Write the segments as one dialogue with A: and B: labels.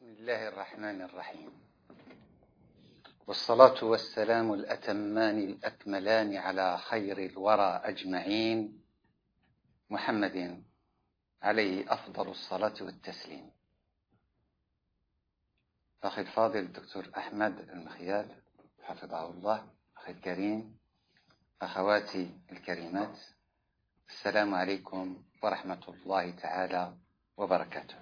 A: بسم الله الرحمن الرحيم، والصلاة والسلام الأتمان الأكملان على خير الورى أجمعين، محمد عليه أفضل الصلاة والتسليم. أخي الفاضل الدكتور أحمد المخيال حفظه الله، أخي الكريم، أخواتي الكريمات، السلام عليكم ورحمة الله تعالى وبركاته.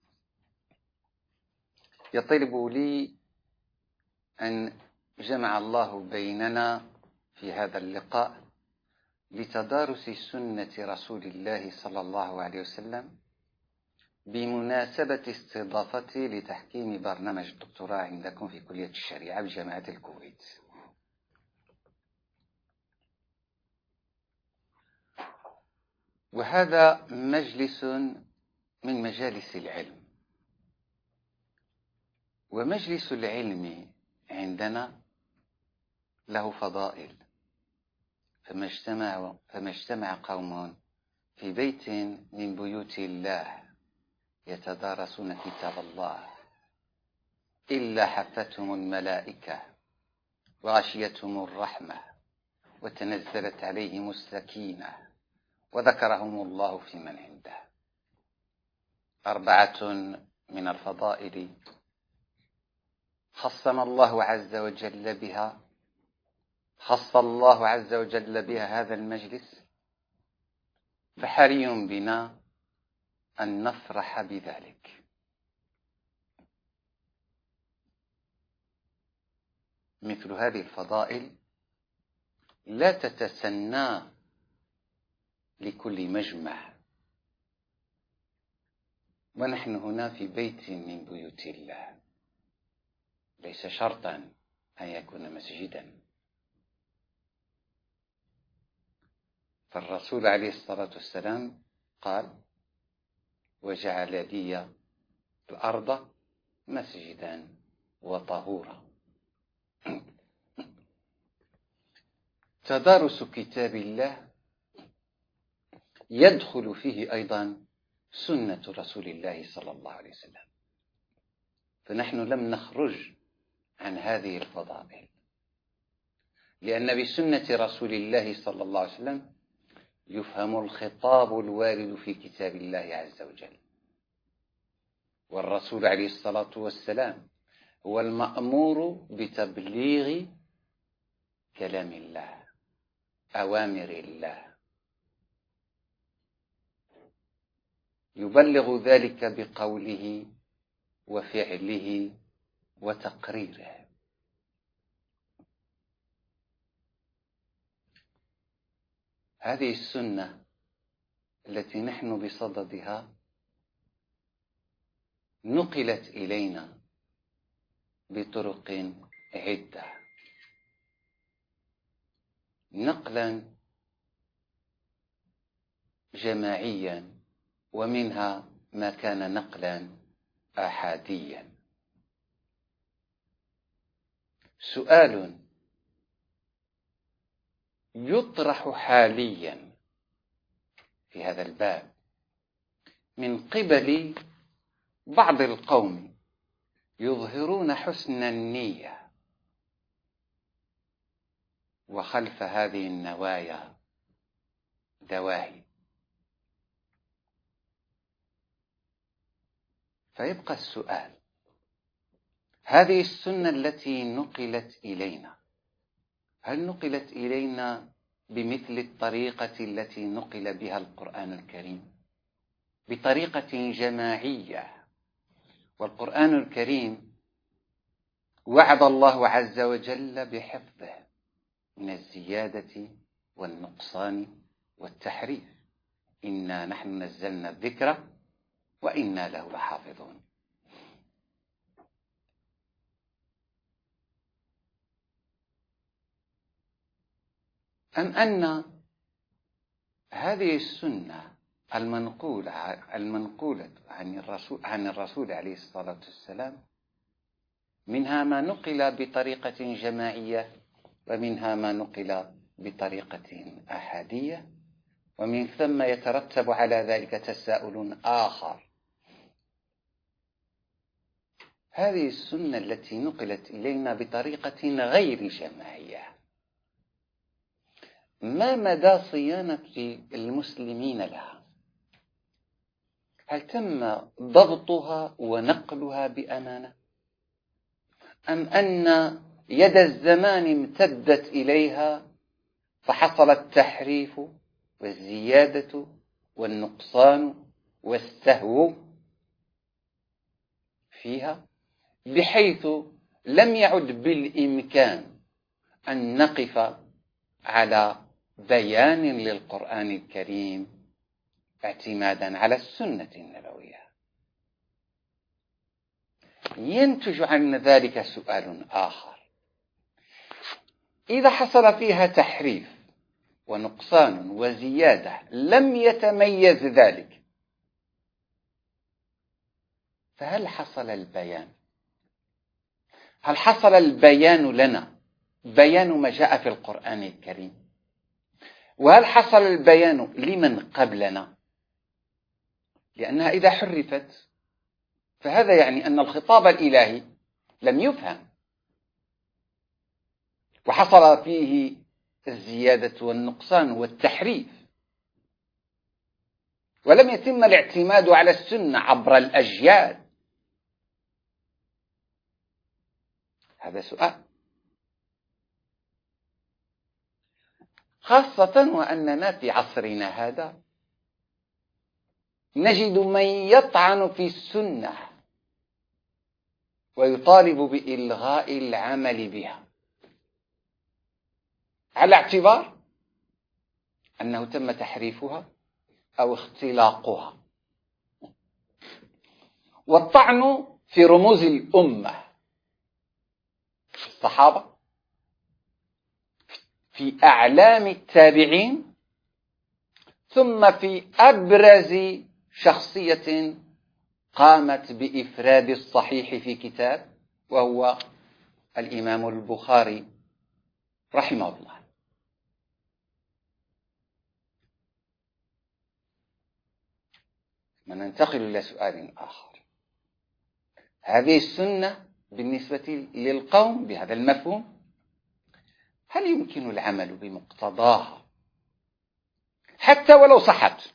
A: يطلب لي أن جمع الله بيننا في هذا اللقاء لتدارس سنة رسول الله صلى الله عليه وسلم بمناسبة استضافتي لتحكيم برنامج الدكتوراه عندكم في كلية الشريعة بجامعة الكويت. وهذا مجلس من مجالس العلم، ومجلس العلم عندنا له فضائل. فما اجتمع قوم في بيت من بيوت الله يتدارسون كتاب الله إلا حفتهم الملائكة وغشيتهم الرحمة وتنزلت عليهم السكينة وذكرهم الله في من عنده. 4 من الفضائل خص الله عز وجل بها هذا المجلس، فحري بنا أن نفرح بذلك. مثل هذه الفضائل لا تتسنى لكل مجمع، ونحن هنا في بيت من بيوت الله، ليس شرطا أن يكون مسجدا. فالرسول عليه الصلاة والسلام قال: وجعل لي الأرض مسجدا وطهورا. تدارس كتاب الله يدخل فيه أيضا سنة رسول الله صلى الله عليه وسلم، فنحن لم نخرج عن هذه الفضائل، لأن بسنة رسول الله صلى الله عليه وسلم يفهم الخطاب الوارد في كتاب الله عز وجل. والرسول عليه الصلاة والسلام هو المأمور بتبليغ كلام الله، أوامر الله، يبلغ ذلك بقوله وفعله وتقريره. هذه السنة التي نحن بصددها نقلت إلينا بطرق عدة، نقلا جماعيا، ومنها ما كان نقلا آحاديا. سؤال يطرح حاليا في هذا الباب من قبل بعض القوم يظهرون حسن النية، وخلف هذه النوايا دواهي. فيبقى السؤال: هذه السنة التي نقلت إلينا، هل نقلت إلينا بمثل الطريقة التي نقل بها القرآن الكريم؟ بطريقة جماعية. والقرآن الكريم وعد الله عز وجل بحفظه من الزيادة والنقصان والتحريف. إنا نحن نزلنا الذكر وإنا له لحافظون. أم أن هذه السنة المنقولة عن الرسول عليه الصلاة والسلام منها ما نقل بطريقة جماعية، ومنها ما نقل بطريقة أحادية، ومن ثم يترتب على ذلك تساؤل آخر: هذه السنة التي نقلت إلينا بطريقة غير جماعية، ما مدى صيانة المسلمين لها؟ هل تم ضبطها ونقلها بأمانة، أم أن يد الزمان امتدت إليها فحصل التحريف والزيادة والنقصان والسهو فيها، بحيث لم يعد بالإمكان أن نقف على بيان للقرآن الكريم اعتمادا على السنة النبوية؟ ينتج عن ذلك سؤال آخر: إذا حصل فيها تحريف ونقصان وزيادة لم يتميز ذلك، فهل حصل البيان؟ هل حصل البيان لنا، بيان ما جاء في القرآن الكريم؟ وهل حصل البيان لمن قبلنا؟ لأنها إذا حرفت فهذا يعني أن الخطاب الإلهي لم يفهم، وحصل فيه الزيادة والنقصان والتحريف، ولم يتم الاعتماد على السنة عبر الأجيال. هذا سؤال، خاصة وأننا في عصرنا هذا نجد من يطعن في السنة ويطالب بإلغاء العمل بها على اعتبار أنه تم تحريفها أو اختلاقها. والطعن في رموز الأمة، الصحابة، في أعلام التابعين، ثم في أبرز شخصية قامت بإفراد الصحيح في كتاب، وهو الإمام البخاري رحمه الله. وننتقل إلى سؤال آخر: هذه السنة بالنسبة للقوم بهذا المفهوم، هل يمكن العمل بمقتضاها حتى ولو صحت؟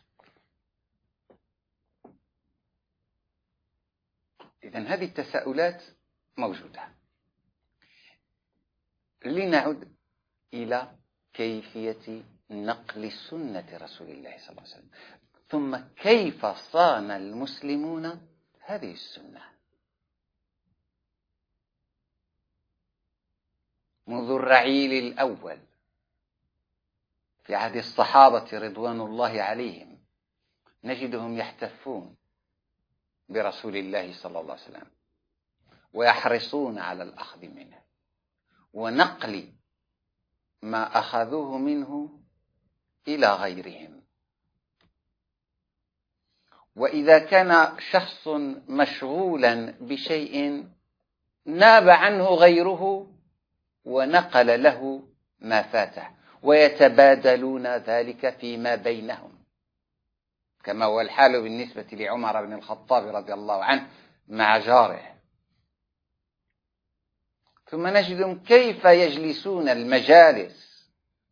A: إذن هذه التساؤلات موجودة. لنعد إلى كيفية نقل سنة رسول الله صلى الله عليه وسلم، ثم كيف صان المسلمون هذه السنة منذ الرعيل الأول في عهد الصحابة رضوان الله عليهم. نجدهم يحتفون برسول الله صلى الله عليه وسلم ويحرصون على الأخذ منه ونقل ما أخذوه منه إلى غيرهم. وإذا كان شخص مشغولا بشيء ناب عنه غيره ونقل له ما فاته، ويتبادلون ذلك فيما بينهم، كما هو الحال بالنسبة لعمر بن الخطاب رضي الله عنه مع جاره. ثم نجدهم كيف يجلسون المجالس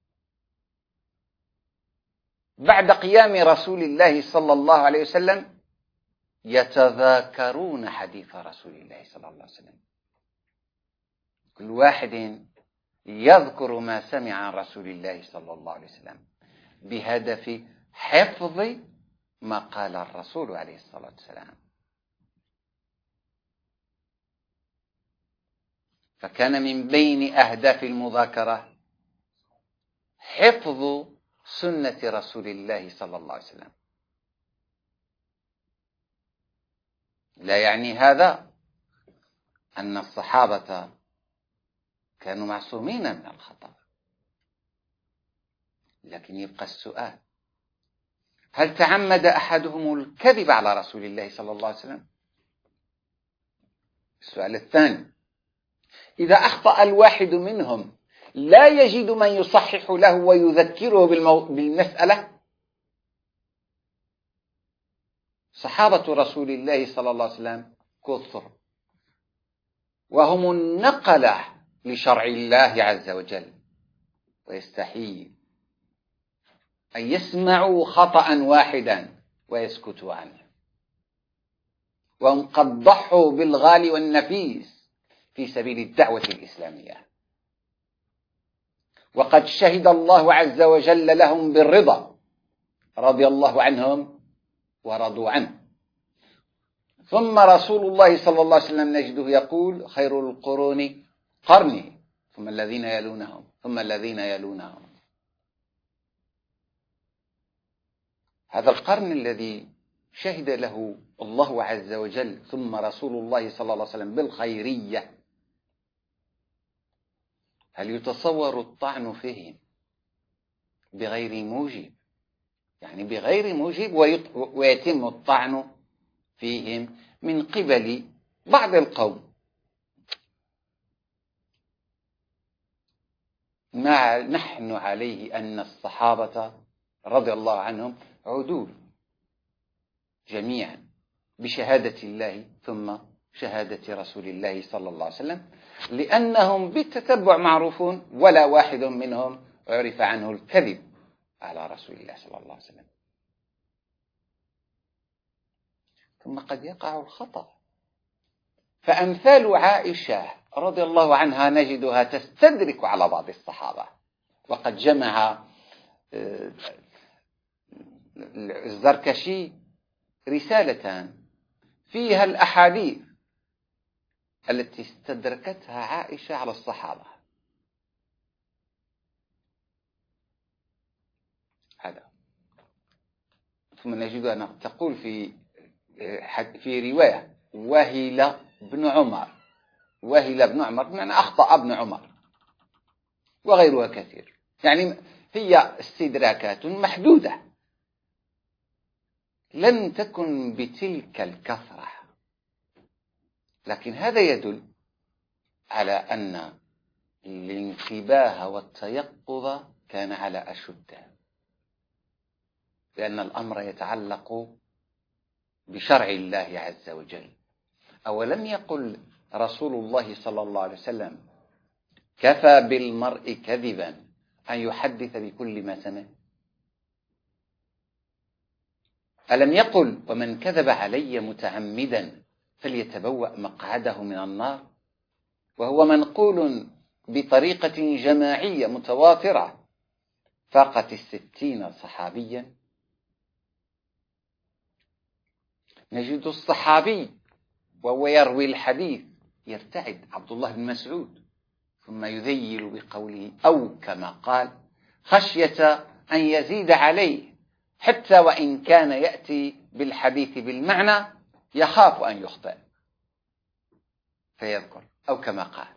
A: بعد قيام رسول الله صلى الله عليه وسلم يتذاكرون حديث رسول الله صلى الله عليه وسلم، كل واحد يذكر ما سمع عن رسول الله صلى الله عليه وسلم بهدف حفظ ما قال الرسول عليه الصلاة والسلام. فكان من بين أهداف المذاكرة حفظ سنة رسول الله صلى الله عليه وسلم. لا يعني هذا أن الصحابة كانوا معصومين من الخطأ، لكن يبقى السؤال: هل تعمد أحدهم الكذب على رسول الله صلى الله عليه وسلم؟ السؤال الثاني: إذا أخطأ الواحد منهم لا يجد من يصحح له ويذكره بالمسألة؟ صحابة رسول الله صلى الله عليه وسلم كثر، وهم النقلة لشرع الله عز وجل، ويستحيل أن يسمعوا خطأ واحدا ويسكتوا عنه، وهم قد ضحوا بالغالي والنفيس في سبيل الدعوة الإسلامية، وقد شهد الله عز وجل لهم بالرضا، رضي الله عنهم ورضوا عنه. ثم رسول الله صلى الله عليه وسلم نجده يقول: خير القرون قرني، ثم الذين يلونهم ثم الذين يلونهم. هذا القرن الذي شهد له الله عز وجل ثم رسول الله صلى الله عليه وسلم بالخيرية، هل يتصور الطعن فيهم بغير موجب؟ يعني بغير موجب ويتم الطعن فيهم من قبل بعض القوم، ما نحن عليه أن الصحابة رضي الله عنهم عدول جميعا بشهادة الله ثم شهادة رسول الله صلى الله عليه وسلم، لأنهم بالتتبع معروفون، ولا واحد منهم عرف عنه الكذب على رسول الله صلى الله عليه وسلم. ثم قد يقع الخطأ، فأمثال عائشة رضي الله عنها نجدها تستدرك على بعض الصحابة، وقد جمع الزركشي رسالة فيها الأحاديث التي استدركتها عائشة على الصحابة. هذا. ثم نجد أن تقول في رواية: وهل بن عمر، وهل بن عمر بمعنى أخطأ ابن عمر، وغيرها كثير. يعني هي استدراكات محدودة، لم تكن بتلك الكثرة، لكن هذا يدل على أن الانتباه والتيقظ كان على أشده، لأن الأمر يتعلق بشرع الله عز وجل. أولم يقل رسول الله صلى الله عليه وسلم: كفى بالمرء كذبا أن يحدث بكل ما سمع؟ ألم يقل: ومن كذب علي متعمدا فليتبوأ مقعده من النار؟ وهو منقول بطريقة جماعية متواترة فاقت 60 صحابيا. نجد الصحابي وهو يروي الحديث يرتعد، عبد الله بن مسعود، ثم يذيل بقوله: أو كما قال، خشية أن يزيد عليه، حتى وإن كان يأتي بالحديث بالمعنى يخاف أن يخطئ، فيذكر أو كما قال.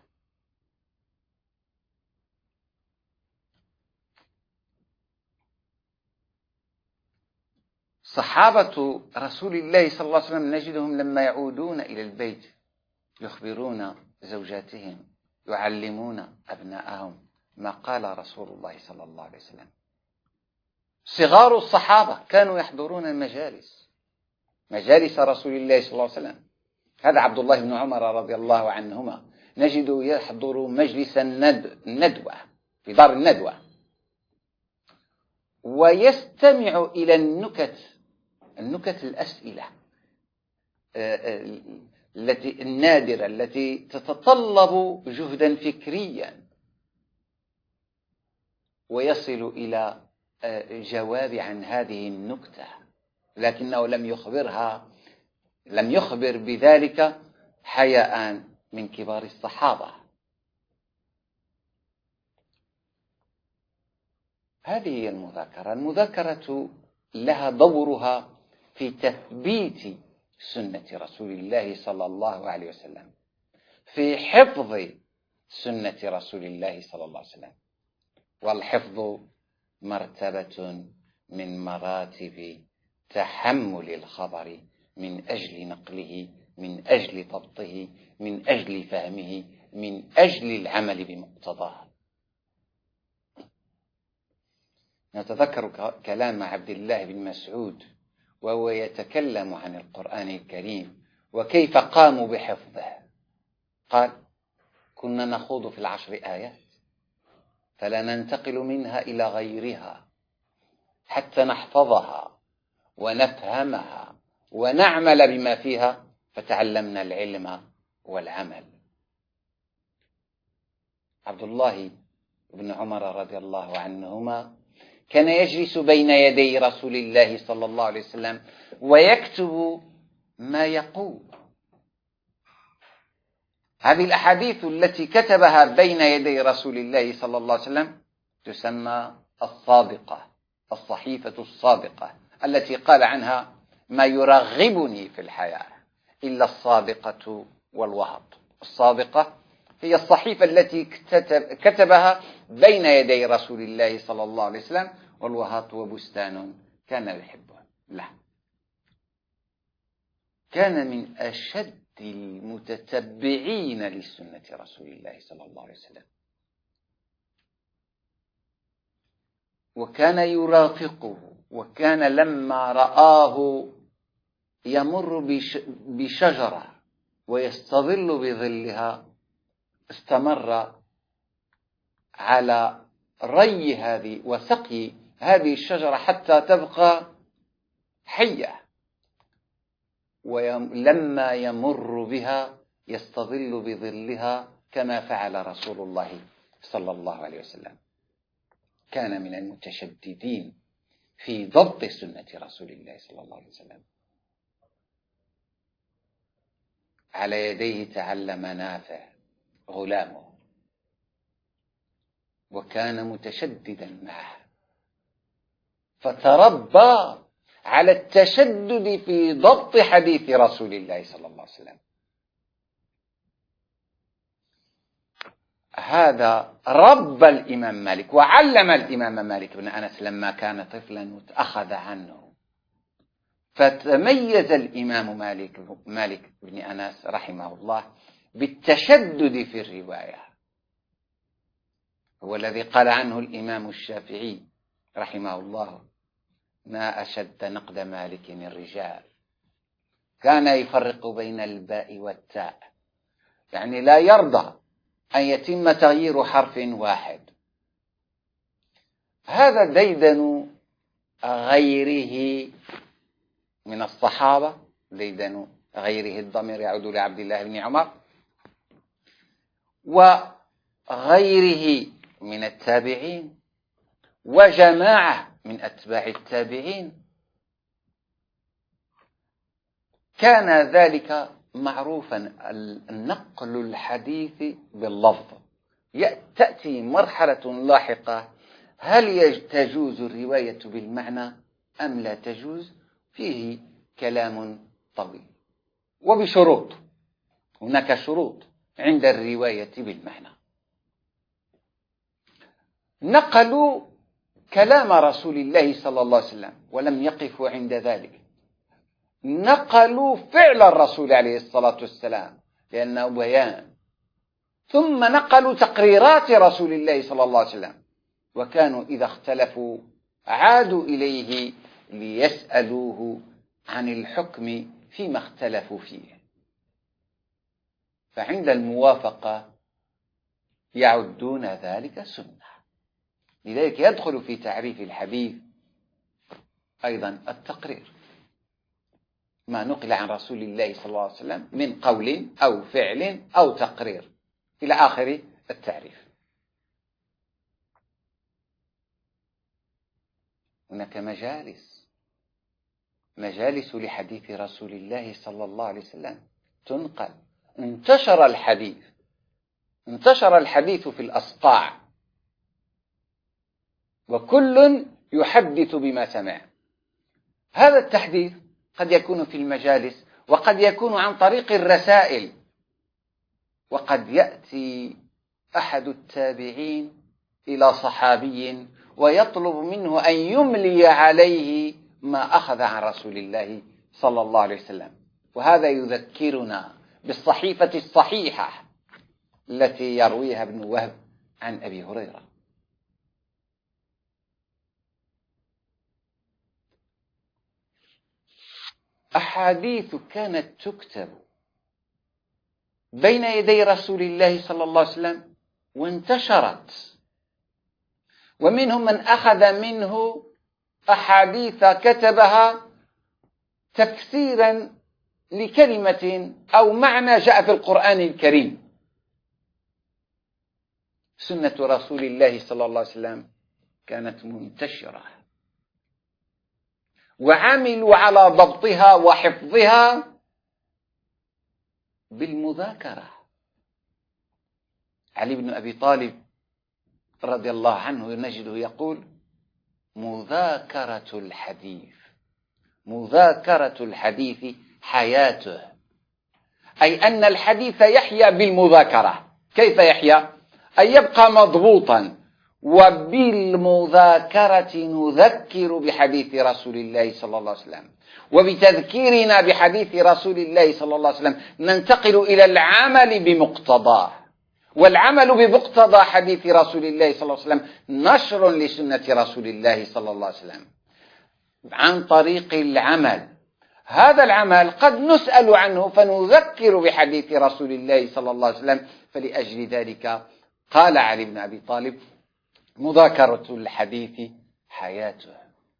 A: صحابة رسول الله صلى الله عليه وسلم نجدهم لما يعودون إلى البيت يخبرون زوجاتهم، يعلمون أبناءهم ما قال رسول الله صلى الله عليه وسلم. صغار الصحابة كانوا يحضرون مجالس رسول الله صلى الله عليه وسلم. هذا عبد الله بن عمر رضي الله عنهما نجد يحضر مجلس الندوة في دار الندوة، ويستمع إلى النكت الأسئلة النادرة التي تتطلب جهدا فكريا، ويصل إلى جواب عن هذه النكتة، لكنه لم يخبر بذلك حياء من كبار الصحابة. هذه هي المذاكرة لها دورها في تثبيت سنة رسول الله صلى الله عليه وسلم، في حفظ سنة رسول الله صلى الله عليه وسلم. والحفظ مرتبة من مراتب تحمل الخبر من أجل نقله، من أجل ضبطه، من أجل فهمه، من أجل العمل بمقتضاه. نتذكر كلام عبد الله بن مسعود وهو يتكلم عن القرآن الكريم وكيف قاموا بحفظه، قال: كنا نخوض في ال10 آيات فلا ننتقل منها إلى غيرها حتى نحفظها ونفهمها ونعمل بما فيها، فتعلمنا العلم والعمل. عبد الله بن عمر رضي الله عنهما كان يجلس بين يدي رسول الله صلى الله عليه وسلم ويكتب ما يقول. هذه الأحاديث التي كتبها بين يدي رسول الله صلى الله عليه وسلم تسمى الصادقة، الصحيفة الصادقة، التي قال عنها: ما يرغبني في الحياة إلا الصادقة والوهط. الصادقة هي الصحيفة التي كتبها بين يدي رسول الله صلى الله عليه وسلم، والوهط وبستان كان يحبه. لا، كان من أشد المتتبعين لسنة رسول الله صلى الله عليه وسلم، وكان يرافقه، وكان لما رآه يمر بشجرة ويستظل بظلها استمر على ري هذه وسقي هذه الشجرة حتى تبقى حية، ولما يمر بها يستظل بظلها كما فعل رسول الله صلى الله عليه وسلم. كان من المتشددين في ضبط سنة رسول الله صلى الله عليه وسلم. على يديه تعلم نافع غلامه، وكان متشددا معه، فتربى على التشدد في ضبط حديث رسول الله صلى الله عليه وسلم. هذا ربى الإمام مالك وعلم الإمام مالك بن أنس لما كان طفلا وأخذ عنه، فتميز الإمام مالك بن أنس رحمه الله بالتشدد في الرواية. هو الذي قال عنه الإمام الشافعي رحمه الله: ما أشد نقد مالك الرجال، كان يفرق بين الباء والتاء، يعني لا يرضى أن يتم تغيير حرف واحد. هذا ديدن غيره من الصحابة، ديدن غيره الضمير يعود لعبد الله بن عمر، وغيره من التابعين وجماعة من أتباع التابعين. كان ذلك معروفا، نقل الحديث باللفظ. تأتي مرحلة لاحقة: هل تجوز الرواية بالمعنى أم لا تجوز؟ فيه كلام طويل وبشروط. هناك شروط عند الرواية بالمعنى. نقلوا كلام رسول الله صلى الله عليه وسلم ولم يقفوا عند ذلك، نقلوا فعل الرسول عليه الصلاة والسلام لأنه بيان، ثم نقلوا تقريرات رسول الله صلى الله عليه وسلم، وكانوا إذا اختلفوا عادوا إليه ليسألوه عن الحكم فيما اختلفوا فيه. فعند الموافقة يعدون ذلك سنة. لذلك يدخل في تعريف الحديث أيضا التقرير، ما نقل عن رسول الله صلى الله عليه وسلم من قول أو فعل أو تقرير إلى آخر التعريف. هناك مجالس لحديث رسول الله صلى الله عليه وسلم تنقل. انتشر الحديث في الأصقاع، وكل يحدث بما سمع. هذا التحديث قد يكون في المجالس، وقد يكون عن طريق الرسائل، وقد يأتي أحد التابعين إلى صحابي ويطلب منه أن يملي عليه ما أخذ عن رسول الله صلى الله عليه وسلم. وهذا يذكرنا بالصحيفة الصحيحة التي يرويها ابن وهب عن أبي هريرة. أحاديث كانت تكتب بين يدي رسول الله صلى الله عليه وسلم وانتشرت، ومنهم من أخذ منه أحاديث كتبها تفسيرا لكلمة أو معنى جاء في القرآن الكريم. سنة رسول الله صلى الله عليه وسلم كانت منتشرة، وعملوا على ضبطها وحفظها بالمذاكرة. علي بن أبي طالب رضي الله عنه نجده يقول: مذاكرة الحديث حياته، أي أن الحديث يحيا بالمذاكرة. كيف يحيا؟ أي يبقى مضبوطا، وبالمذاكرة نذكر بحديث رسول الله صلى الله عليه وسلم، وبتذكيرنا بحديث رسول الله صلى الله عليه وسلم ننتقل إلى العمل بمقتضاه. والعمل بمقتضى حديث رسول الله صلى الله عليه وسلم نشر لسنة رسول الله صلى الله عليه وسلم عن طريق العمل. هذا العمل قد نسأل عنه فنذكر بحديث رسول الله صلى الله عليه وسلم. فلأجل ذلك قال علي بن أبي طالب: مذاكرة الحديث حياته.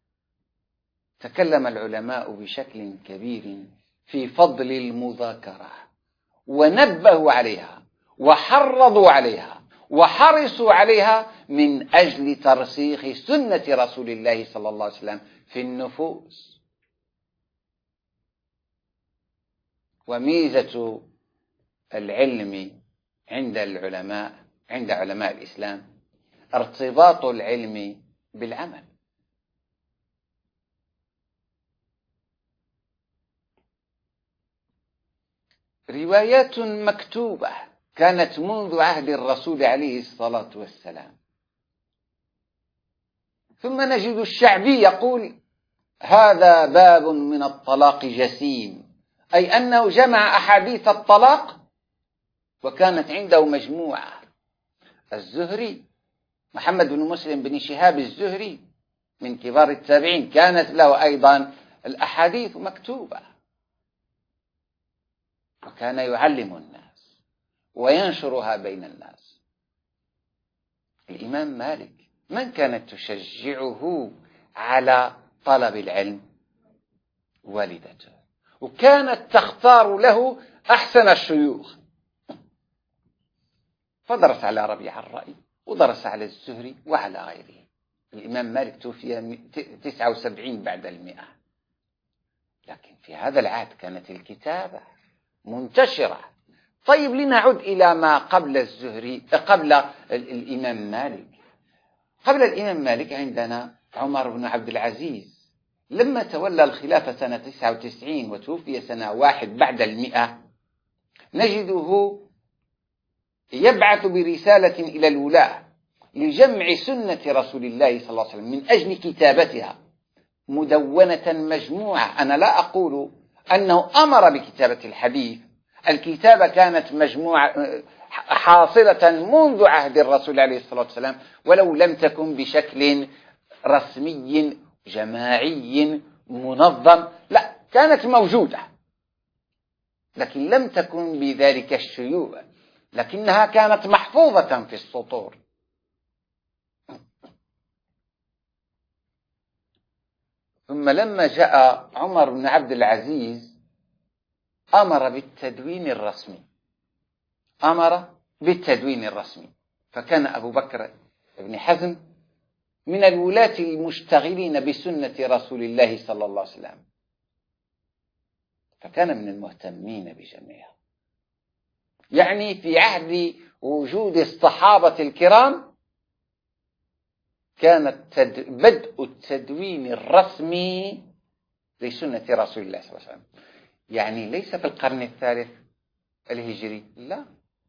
A: تكلم العلماء بشكل كبير في فضل المذاكرة، ونبهوا عليها وحرضوا عليها وحرصوا عليها من أجل ترسيخ سنة رسول الله صلى الله عليه وسلم في النفوس. وميزة العلم عند علماء الإسلام ارتباط العلم بالعمل. روايات مكتوبة كانت منذ عهد الرسول عليه الصلاة والسلام، ثم نجد الشعبي يقول: هذا باب من الطلاق جسيم، أي أنه جمع أحاديث الطلاق وكانت عنده مجموعة. الزهري محمد بن مسلم بن شهاب الزهري من كبار التابعين كانت له أيضا الأحاديث مكتوبة، وكان يعلم الناس وينشرها بين الناس. الإمام مالك من كانت تشجعه على طلب العلم؟ والدته، وكانت تختار له أحسن الشيوخ، فدرس على ربيع الرأي ودرس على الزهري وعلى غيره. الإمام مالك توفي 79 بعد 100، لكن في هذا العهد كانت الكتابة منتشرة. طيب، لنعد إلى ما قبل الزهري، قبل الإمام مالك. قبل الإمام مالك عندنا عمر بن عبد العزيز، لما تولى الخلافة سنة 99 وتوفي سنة 1 بعد 100، نجده يبعث برسالة إلى الولاة لجمع سنة رسول الله صلى الله عليه وسلم من أجل كتابتها مدونة مجموعة. أنا لا أقول أنه أمر بكتابة الحديث، الكتابة كانت مجموعة حاصلة منذ عهد الرسول عليه الصلاة والسلام، ولو لم تكن بشكل رسمي جماعي منظم، لا، كانت موجودة، لكن لم تكن بذلك الشيوع، لكنها كانت محفوظة في السطور. ثم لما جاء عمر بن عبد العزيز أمر بالتدوين الرسمي، فكان أبو بكر بن حزم من الولاة المشتغلين بسنة رسول الله صلى الله عليه وسلم، فكان من المهتمين بجميعها. يعني في عهد وجود الصحابة الكرام كانت بدء التدوين الرسمي لسنة رسول الله صلى الله عليه وسلم، يعني ليس في القرن الثالث الهجري، لا،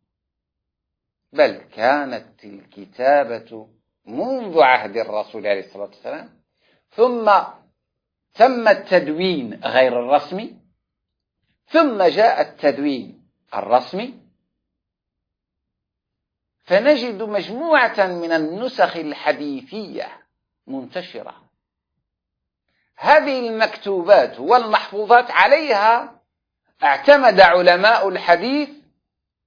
A: بل كانت الكتابة منذ عهد الرسول عليه الصلاة والسلام، ثم تم التدوين غير الرسمي، ثم جاء التدوين الرسمي، فنجد مجموعة من النسخ الحديثية منتشرة. هذه المكتوبات والمحفوظات عليها اعتمد علماء الحديث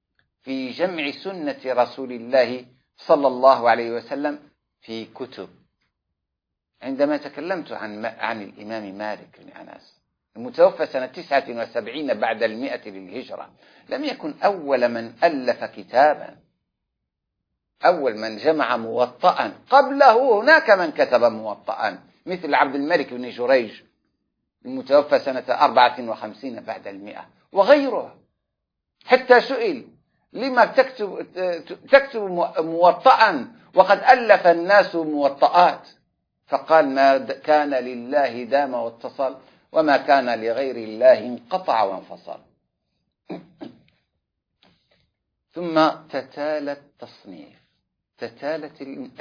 A: في جمع سنة رسول الله صلى الله عليه وسلم في كتب. عندما تكلمت عن الإمام مالك بن أنس المتوفى سنة 79 بعد 100 للهجرة، لم يكن أول من ألف كتابا، أول من جمع موطئا. قبله هناك من كتب موطئا مثل عبد الملك بن جريج المتوفى سنة 54 بعد 100 وغيره. حتى سئل: لما تكتب موطئا وقد ألف الناس موطئات؟ فقال: ما كان لله دام واتصل، وما كان لغير الله انقطع وانفصل. ثم تتالى التصنيف، تتالت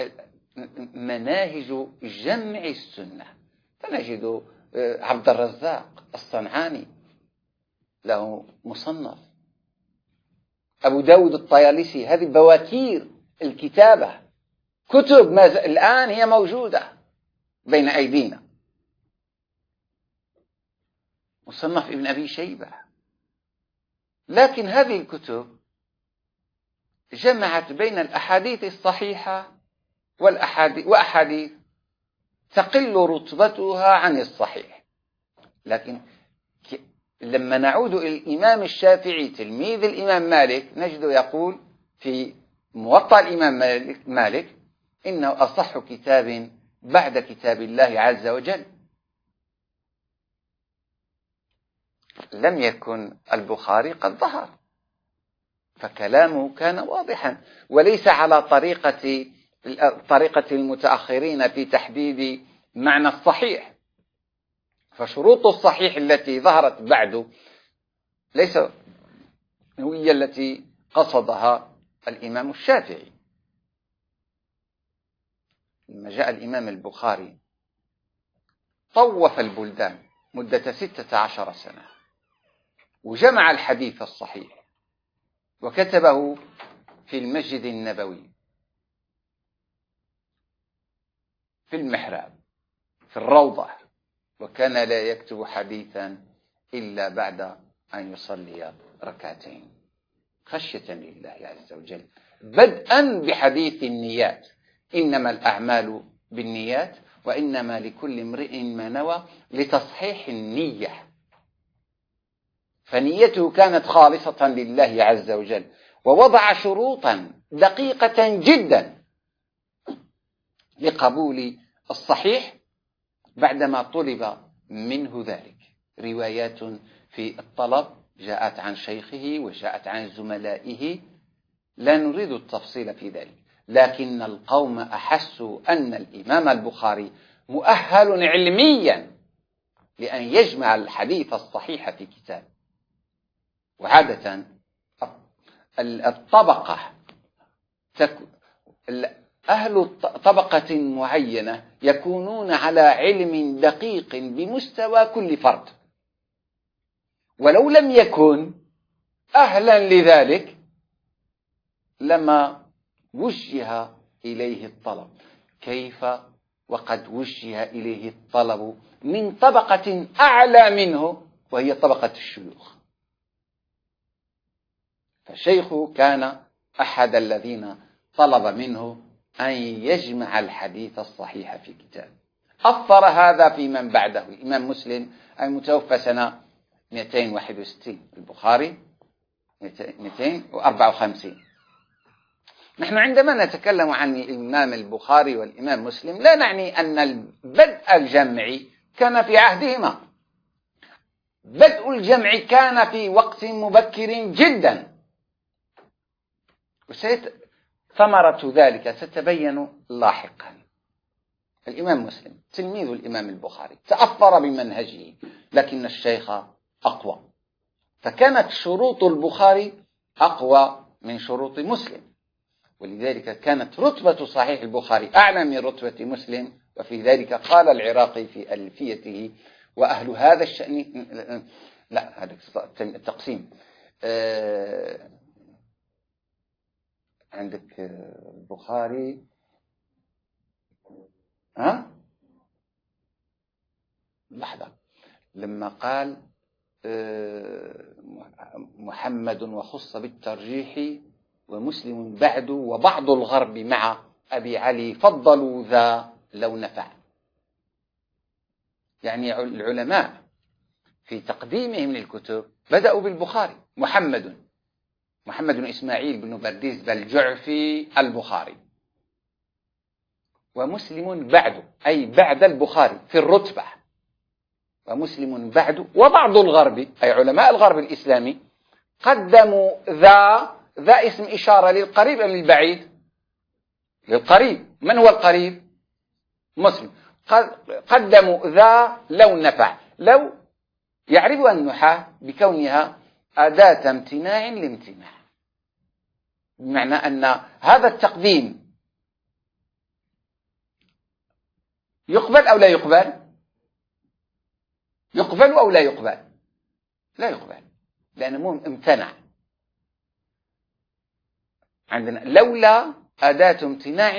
A: مناهج جمع السنة، فنجد عبد الرزاق الصنعاني له مصنف، أبو داود الطيالسي، هذه بواتير الكتابة، كتب ما الآن هي موجودة بين أيدينا. مصنف ابن أبي شيبة. لكن هذه الكتب جمعت بين الأحاديث الصحيحة وأحاديث تقل رتبتها عن الصحيح. لكن لما نعود إلى الإمام الشافعي تلميذ الإمام مالك نجد يقول في موطأ الإمام مالك: إنه أصح كتاب بعد كتاب الله عز وجل. لم يكن البخاري قد ظهر، فكلامه كان واضحا، وليس على طريقة المتأخرين في تحديد معنى الصحيح. فشروط الصحيح التي ظهرت بعد ليس هي التي قصدها الإمام الشافعي. لما جاء الإمام البخاري طوف البلدان مدة 16 سنة وجمع الحديث الصحيح وكتبه في المسجد النبوي، في المحراب، في الروضة، وكان لا يكتب حديثا إلا بعد أن يصلي ركعتين خشية لله عز وجل، بدءا بحديث النيات: إنما الأعمال بالنيات وإنما لكل امرئ ما نوى، لتصحيح النية. فنيته كانت خالصة لله عز وجل، ووضع شروطا دقيقة جدا لقبول الصحيح بعدما طلب منه ذلك. روايات في الطلب جاءت عن شيخه وجاءت عن زملائه، لا نريد التفصيل في ذلك، لكن القوم أحسوا أن الإمام البخاري مؤهل علميا لأن يجمع الحديث الصحيح في كتاب. وعادة الطبقة أهل طبقة معينة يكونون على علم دقيق بمستوى كل فرد، ولو لم يكن أهلا لذلك لما وجه إليه الطلب. كيف وقد وجه إليه الطلب من طبقة أعلى منه وهي طبقة الشيوخ؟ فشيخه كان أحد الذين طلب منه أن يجمع الحديث الصحيح في كتاب. أثر هذا في من بعده. الإمام مسلم المتوفى سنة 261، البخاري 254. نحن عندما نتكلم عن الإمام البخاري والإمام مسلم لا نعني أن بدء الجمع كان في عهدهما. بدء الجمع كان في وقت مبكر جدا، ثمرة ذلك ستبين لاحقا. الإمام مسلم تلميذ الإمام البخاري تأثر بمنهجه، لكن الشيخ أقوى، فكانت شروط البخاري أقوى من شروط مسلم، ولذلك كانت رتبة صحيح البخاري أعلى من رتبة مسلم. وفي ذلك قال العراقي في ألفيته: وأهل هذا الشأن، لا هذا التقسيم، عندك البخاري لحظة، لما قال محمد وخص بالترجيح ومسلم بعد وبعض الغرب مع أبي علي فضلوا ذا لو نفع. يعني العلماء في تقديمهم للكتب بدأوا بالبخاري. محمد بن إسماعيل بن برديس الجعفي البخاري، ومسلم بعد أي بعد البخاري في الرتبة، ومسلم بعد وبعض الغرب أي علماء الغرب الإسلامي قدموا ذا اسم إشارة للقريب أم للبعيد؟ للقريب. من هو القريب؟ مسلم. قدموا ذا لو نفع. لو يعرفها النحاة بكونها أداة امتناع لامتناع، بمعنى أن هذا التقديم يقبل أو لا يقبل؟ يقبل أو لا يقبل؟ لا يقبل، لأنه امتنع. عندنا لولا أداة امتناع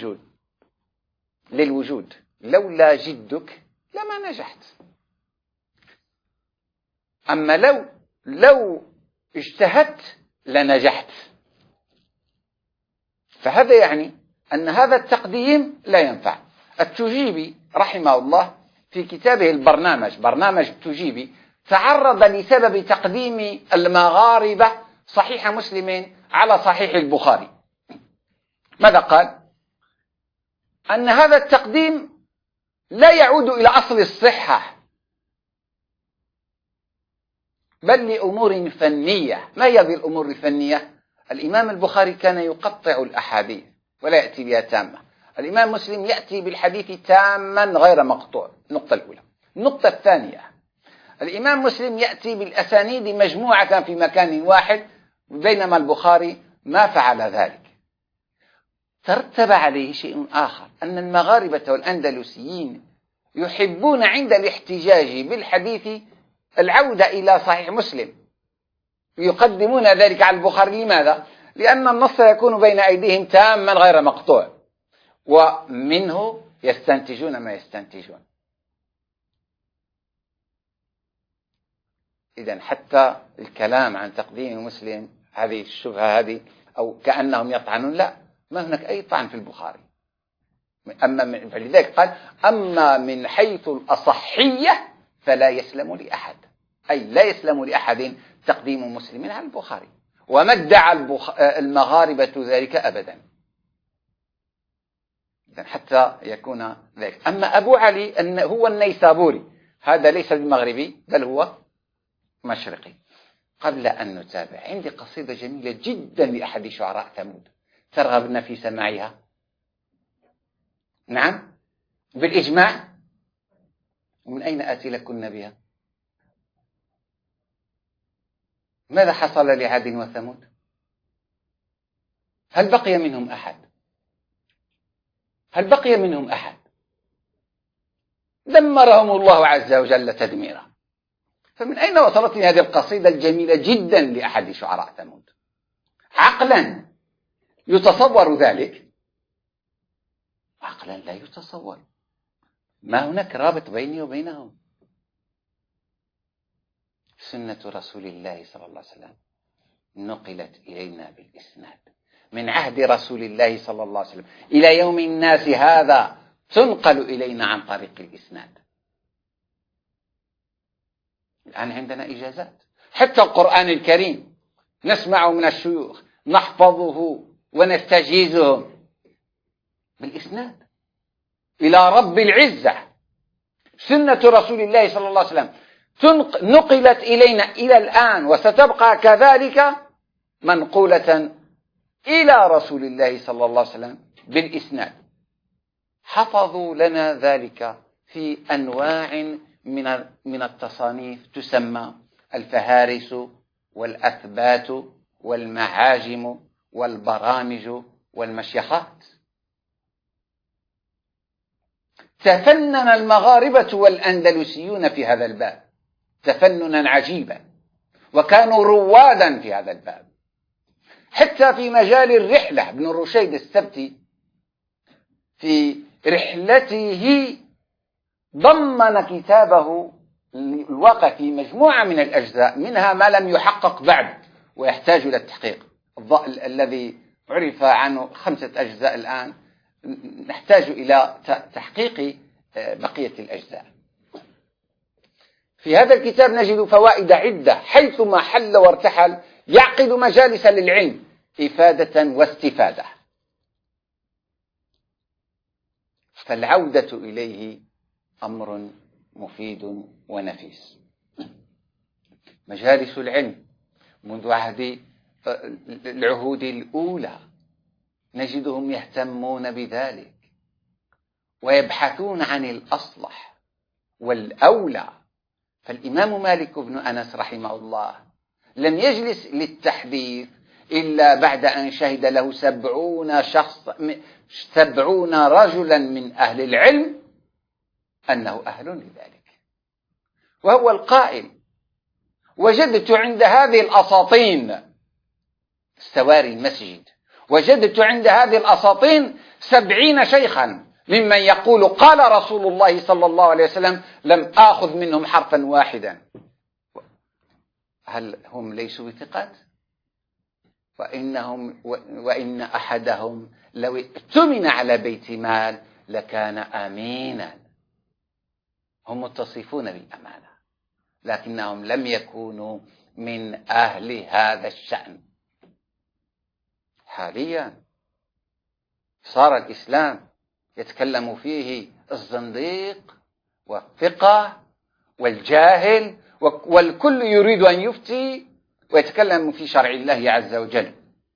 A: للوجود، لولا جدك لما نجحت. أما لو اجتهدت لنجحت. فهذا يعني أن هذا التقديم لا ينفع. التجيبي رحمه الله في كتابه برنامج التجيبي تعرض لسبب تقديم المغاربة صحيح مسلم على صحيح البخاري. ماذا قال؟ أن هذا التقديم لا يعود إلى أصل الصحة، بل لأمور فنية. ما هي هذه الأمور الفنية؟ الإمام البخاري كان يقطع الأحاديث ولا يأتي بها تامة. الإمام مسلم يأتي بالحديث تاما غير مقطوع. النقطة الأولى. النقطة الثانية، الإمام مسلم يأتي بالأسانيد مجموعة في مكان واحد، بينما البخاري ما فعل ذلك. ترتب عليه شيء آخر، أن المغاربة والأندلسيين يحبون عند الاحتجاج بالحديث العودة إلى صحيح مسلم، يقدمون ذلك على البخاري. لماذا؟ لأن النص يكون بين أيديهم تاما غير مقطوع، ومنه يستنتجون ما يستنتجون. إذن حتى الكلام عن تقديم مسلم، هذه الشبهة هذه، أو كأنهم يطعنون، لا، ما هناك أي طعن في البخاري. فلذلك قال أما من حيث الأصحية فلا يسلم لأحد، أي لا يسلم لأحد تقديم مسلم على البخاري، وما ادعى المغاربة ذلك أبدا. حتى يكون ذلك. أما أبو علي هو النيسابوري، هذا ليس المغربي بل هو مشرقي. قبل أن نتابع، عندي قصيدة جميلة جدا لأحد شعراء ثمود، ترغبن في سماعها؟ نعم، بالإجماع. ومن أين آتي لكن بها؟ ماذا حصل لعاد وثمود؟ هل بقي منهم أحد؟ دمرهم الله عز وجل تدميرا. فمن أين وصلتني هذه القصيدة الجميلة جدا لأحد شعراء ثمود؟ عقلا يتصور ذلك؟ عقلا لا يتصور. ما هناك رابط بيني وبينهم. سنة رسول الله صلى الله عليه وسلم نقلت إلينا بالإسناد من عهد رسول الله صلى الله عليه وسلم إلى يوم الناس هذا، تنقل إلينا عن طريق الإسناد. الآن عندنا إجازات، حتى القرآن الكريم نسمع من الشيوخ، نحفظه ونستجيزهم بالإسناد إلى رب العزة. سنة رسول الله صلى الله عليه وسلم نقلت إلينا إلى الآن، وستبقى كذلك منقولة إلى رسول الله صلى الله عليه وسلم بالإسناد. حفظوا لنا ذلك في أنواع من التصانيف تسمى الفهارس والأثبات والمعاجم والبرامج والمشيخات. تفنن المغاربة والأندلسيون في هذا الباب تفننا عجيبا، وكانوا روادا في هذا الباب. حتى في مجال الرحلة، ابن الرشيد السبتي في رحلته ضمن كتابه الواقع في مجموعة من الأجزاء، منها ما لم يحقق بعد ويحتاج إلى التحقيق. الذي عرف عنه 5 أجزاء الآن، نحتاج إلى تحقيق بقية الأجزاء. في هذا الكتاب نجد فوائد عدة، حيثما حل وارتحل يعقد مجالس للعلم إفادة واستفادة، فالعودة إليه أمر مفيد ونفيس. مجالس العلم منذ عهد العهود الأولى نجدهم يهتمون بذلك ويبحثون عن الأصلح والأولى. فالإمام مالك بن أنس رحمه الله لم يجلس للتحديث إلا بعد أن شهد له 70 رجلا من أهل العلم أنه أهل لذلك، وهو القائل: وجدت عند هذه الأساطين سواري المسجد، وجدت عند هذه الأساطين 70 شيخا ممن يقول قال رسول الله صلى الله عليه وسلم، لم آخذ منهم حرفا واحدا. هل هم ليسوا بثقات؟ وإن أحدهم لو ائتمن على بيت مال لكان أمينا. هم متصفون بالأمانة، لكنهم لم يكونوا من أهل هذا الشأن. حاليا صار الإسلام يتكلم فيه الزنديق والثقة والجاهل، والكل يريد أن يفتي ويتكلم في شرع الله عز وجل.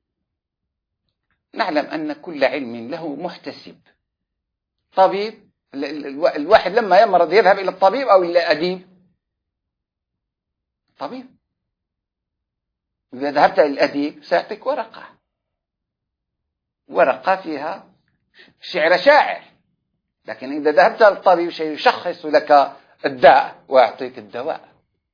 A: نعلم أن كل علم له محتسب. طبيب، الواحد لما يمرض يذهب إلى الطبيب أو إلى أديب؟ طبيب. إذا ذهبت إلى الأديب سيعطيك ورقة فيها شعر شاعر، لكن إذا ذهبت للطبيب سيشخص لك الداء ويعطيك الدواء.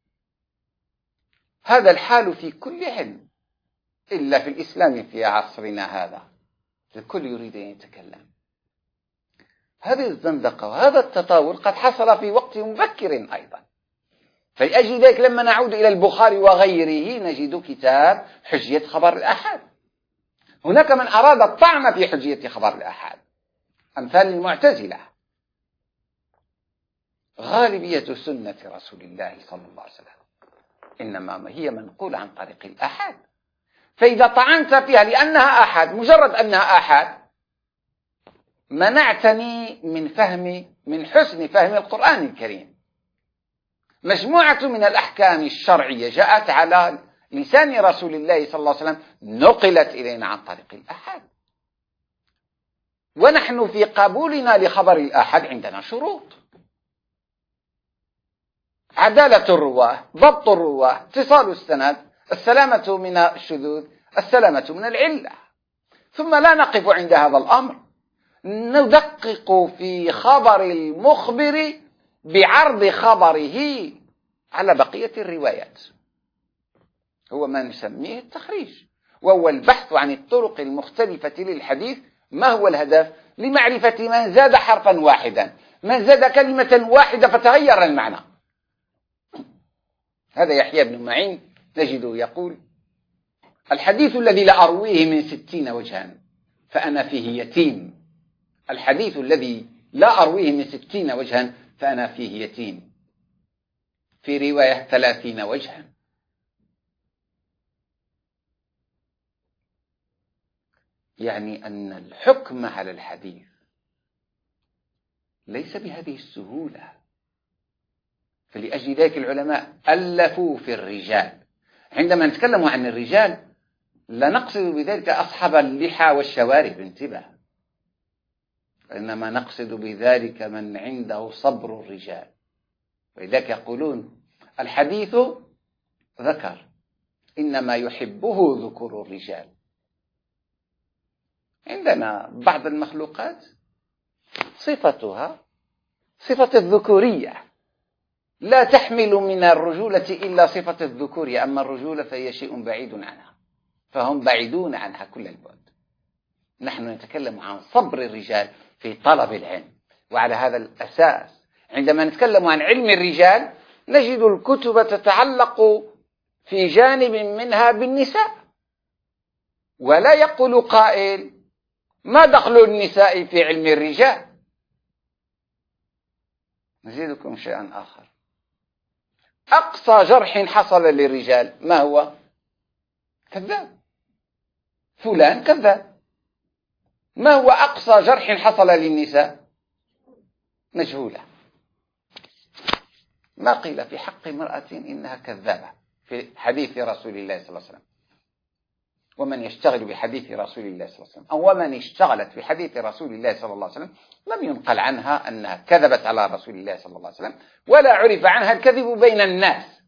A: هذا الحال في كل علم إلا في الإسلام في عصرنا هذا، الكل يريد أن يتكلم. هذه الزندقة وهذا التطاول قد حصل في وقت مبكر أيضا. فلأجل ذلك لما نعود إلى البخاري وغيره نجد كتاب حجية خبر الآحاد. هناك من أراد الطعن في حجية خبر الآحاد، أمثال المعتزلة. غالبية سنة رسول الله صلى الله عليه وسلم إنما هي منقولة عن طريق الآحاد، فإذا طعنت فيها لأنها آحاد، مجرد أنها آحاد، منعتني من حسن فهم القرآن الكريم. مجموعة من الأحكام الشرعية جاءت على لسان رسول الله صلى الله عليه وسلم نقلت إلينا عن طريق الآحاد، ونحن في قبولنا لخبر الآحاد عندنا شروط: عدالة الرواة، ضبط الرواة، اتصال السند، السلامة من الشذوذ، السلامة من العلة. ثم لا نقف عند هذا الأمر، ندقق في خبر المخبر بعرض خبره على بقية الروايات، هو ما نسميه التخريج، وهو البحث عن الطرق المختلفة للحديث. ما هو الهدف؟ لمعرفة من زاد حرفا واحدا، من زاد كلمة واحدة فتغير المعنى. هذا يحيى بن معين نجده يقول: الحديث الذي لا أرويه من 60 وجها فأنا فيه يتيم. الحديث الذي لا أرويه من 60 وجها فأنا فيه يتيم. في رواية 30 وجها. يعني أن الحكم على الحديث ليس بهذه السهولة. فلأجل ذلك العلماء ألفوا في الرجال. عندما نتكلم عن الرجال لا نقصد بذلك أصحاب اللحى والشوارب، انتبه، إنما نقصد بذلك من عنده صبر الرجال. ولذلك يقولون الحديث ذكر إنما يحبه ذكور الرجال. عندنا بعض المخلوقات صفتها صفة الذكورية، لا تحمل من الرجولة إلا صفة الذكورية، أما الرجولة فهي شيء بعيد عنها، فهم بعيدون عنها كل البعد. نحن نتكلم عن صبر الرجال في طلب العلم. وعلى هذا الأساس عندما نتكلم عن علم الرجال نجد الكتب تتعلق في جانب منها بالنساء، ولا يقول قائل ما دخل النساء في علم الرجال. نزيدكم شيئا آخر، أقصى جرح حصل للرجال ما هو؟ كذاب، فلان كذاب. ما هو أقصى جرح حصل للنساء؟ مجهولة. ما قيل في حق امرأة إنها كذابة في حديث رسول الله صلى الله عليه وسلم. ومن يشتغل بحديث رسول الله صلى الله عليه وسلم أو ومن اشتغلت بحديث رسول الله صلى الله عليه وسلم لم ينقل عنها أنها كذبت على رسول الله صلى الله عليه وسلم، ولا عرف عنها الكذب بين الناس.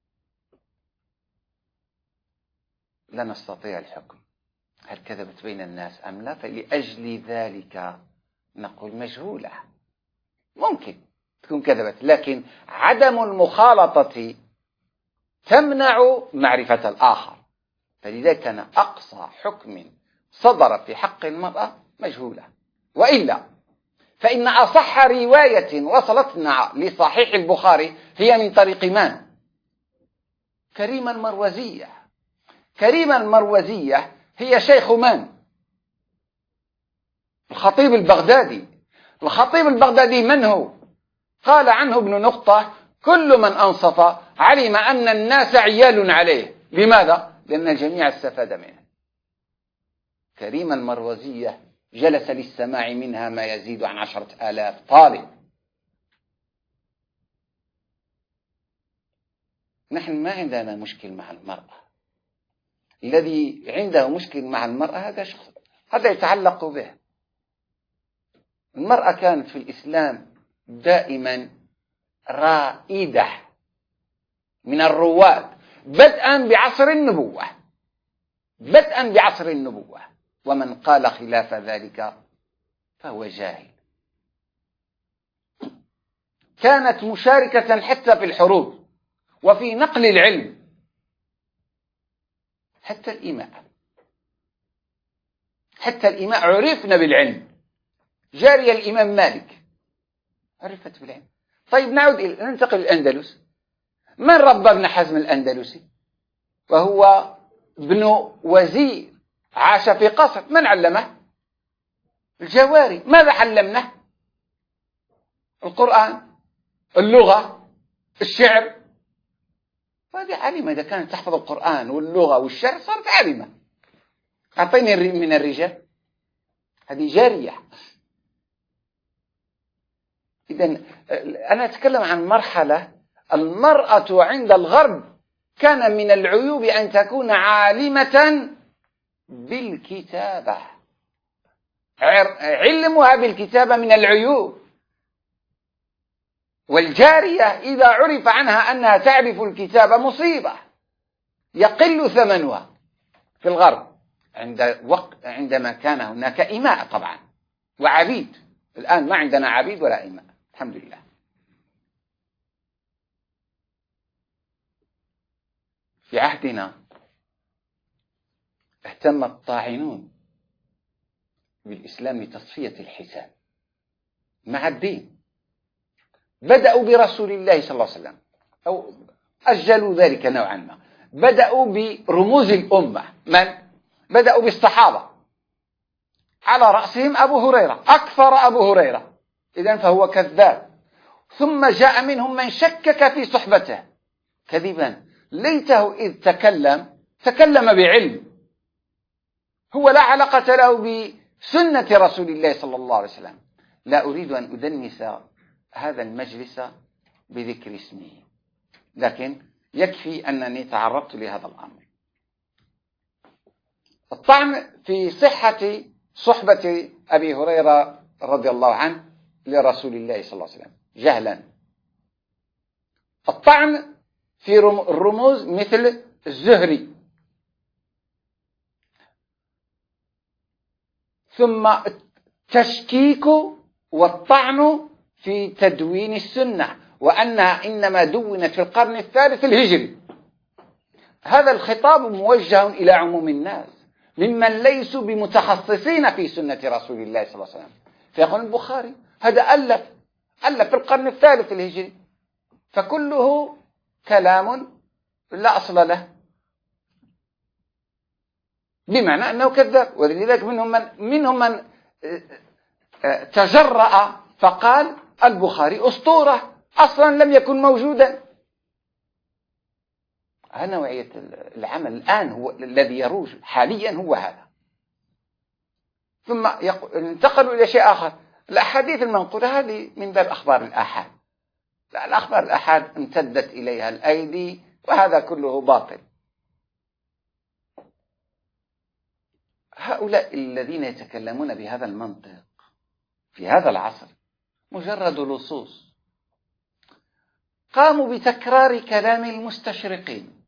A: لا نستطيع الحكم هل كذبت بين الناس أم لا، فلأجل ذلك نقول مجهولة. ممكن تكون كذبت، لكن عدم المخالطة تمنع معرفة الآخر، فلذلك كان أقصى حكم صدر في حق المرأة مجهولة. وإلا فإن أصح رواية وصلتنا لصحيح البخاري هي من طريق من؟ كريم المروزية. كريم المروزية هي شيخ من؟ الخطيب البغدادي. الخطيب البغدادي من هو؟ قال عنه ابن نقطة: كل من أنصف علم أن الناس عيال عليه. لماذا؟ لأن الجميع استفاد منه. كريم المروزية جلس للسماع منها ما يزيد عن 10,000 طالب. نحن ما عندنا مشكل مع المرأة. الذي عنده مشكل مع المرأة هذا شخص، هذا يتعلق به. المرأة كانت في الإسلام دائما رائدة من الرواد، بدءا بعصر النبوة. بدءا بعصر النبوة، ومن قال خلاف ذلك فهو جاهل. كانت مشاركة حتى في الحروب وفي نقل العلم، حتى الإماء. حتى الإماء عرفنا بالعلم. جارية الإمام مالك عرفت بالعلم. طيب ننتقل للأندلس. من ربى ابن حزم الأندلسي؟ وهو ابن وزير عاش في قصر. من علمه؟ الجواري. ماذا علمناه؟ القرآن، اللغة، الشعر. هذه عالمة. إذا كانت تحفظ القرآن واللغة والشعر صارت عالمة. أعطيني من الرجال. هذه جارية. إذن أنا أتكلم عن مرحلة المرأة عند الغرب كان من العيوب أن تكون عالمة بالكتابة. علمها بالكتابة من العيوب. والجارية إذا عرف عنها أنها تعرف الكتابة مصيبة، يقل ثمنها في الغرب عندما كان هناك إماء طبعا وعبيد. الآن ما عندنا عبيد ولا إماء الحمد لله. في عهدنا اهتم الطاعنون بالإسلام لتصفية الحساب مع الدين. بدأوا برسول الله صلى الله عليه وسلم أو أجلوا ذلك نوعا ما. بدأوا برموز الأمة. من؟ بدأوا بالصحابة، على رأسهم أبو هريرة. أكثر أبو هريرة، إذن فهو كذاب. ثم جاء منهم من شكك في صحبته كذبا. ليته إذ تكلم بعلم، هو لا علاقة له بسنة رسول الله صلى الله عليه وسلم. لا أريد أن أدنس هذا المجلس بذكر اسمه، لكن يكفي أنني تعرضت لهذا الأمر. الطعن في صحة صحبة أبي هريرة رضي الله عنه لرسول الله صلى الله عليه وسلم جهلا. الطعن في الرموز مثل الزهري. ثم التشكيك والطعن في تدوين السنة، وأنها إنما دونت في القرن الثالث الهجري. هذا الخطاب موجه إلى عموم الناس ممن ليسوا بمتخصصين في سنة رسول الله صلى الله عليه وسلم. فيقول البخاري هذا ألف في القرن الثالث الهجري، فكله كلام لا أصل له. بمعنى أنه كذاب. ولذلك منهم من تجرأ فقال البخاري أسطورة أصلا لم يكن موجودا. نوعية العمل الآن هو الذي يروج حاليا هو هذا. ثم انتقلوا إلى شيء آخر، الأحاديث المنقولة هذه من باب أخبار الآحاد. لا، الأخبار الآحاد امتدت إليها الأيدي وهذا كله باطل. هؤلاء الذين يتكلمون بهذا المنطق في هذا العصر مجرد لصوص قاموا بتكرار كلام المستشرقين.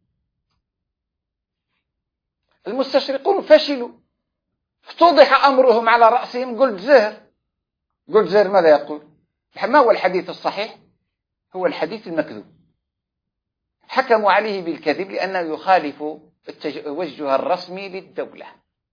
A: المستشرقون فشلوا، افتضح أمرهم على رأسهم. قلت زهر ماذا يقول؟ ما هو الحديث الصحيح؟ هو الحديث المكذوب. حكموا عليه بالكذب لأنه يخالف التوجه الرسمي للدولة.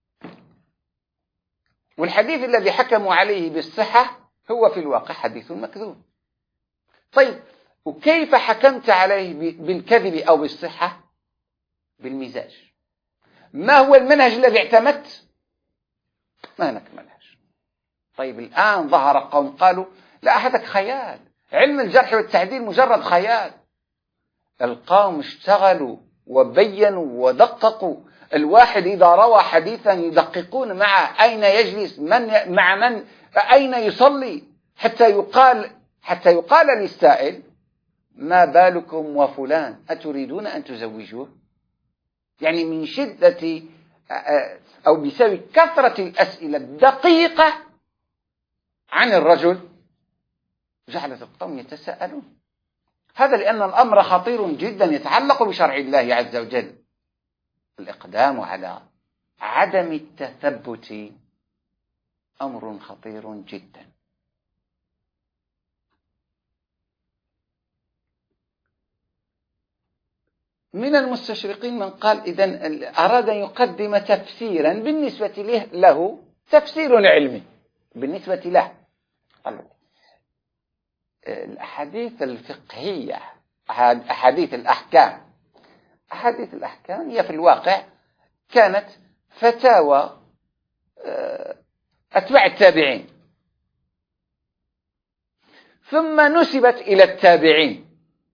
A: والحديث الذي حكموا عليه بالصحة هو في الواقع حديث مكذوب. طيب، وكيف حكمت عليه بالكذب أو بالصحة؟ بالمزاج. ما هو المنهج الذي اعتمدت؟ ما هناك منهج. طيب، الآن ظهر قوم قالوا لا، هذا خيال، علم الجرح والتعديل مجرد خيال. القوم اشتغلوا وبينوا ودققوا. الواحد إذا روى حديثا يدققون مع أين يجلس، مع من، أين يصلي، حتى يقال للسائل ما بالكم وفلان أتريدون أن تزوجوه؟ يعني من شدة أو بسبب كثرة الأسئلة الدقيقة عن الرجل جعلت القوم يتساءلون. هذا لأن الأمر خطير جدا يتعلق بشرع الله عز وجل. الإقدام على عدم التثبت أمر خطير جدا. من المستشرقين من قال إذن أراد أن يقدم تفسيرا بالنسبة له تفسير علمي بالنسبة له. الأحاديث الفقهية، أحاديث الأحكام هي في الواقع كانت فتاوى أتباع التابعين، ثم نسبت إلى التابعين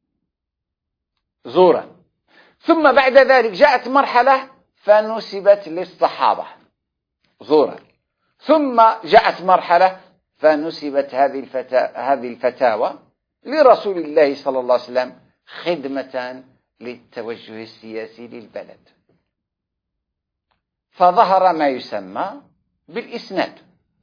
A: زورا، ثم بعد ذلك جاءت مرحلة فنسبت للصحابة زورا، ثم جاءت مرحلة فنسبت هذه الفتاوى لرسول الله صلى الله عليه وسلم خدمة للتوجه السياسي للبلد. فظهر ما يسمى بالإسناد،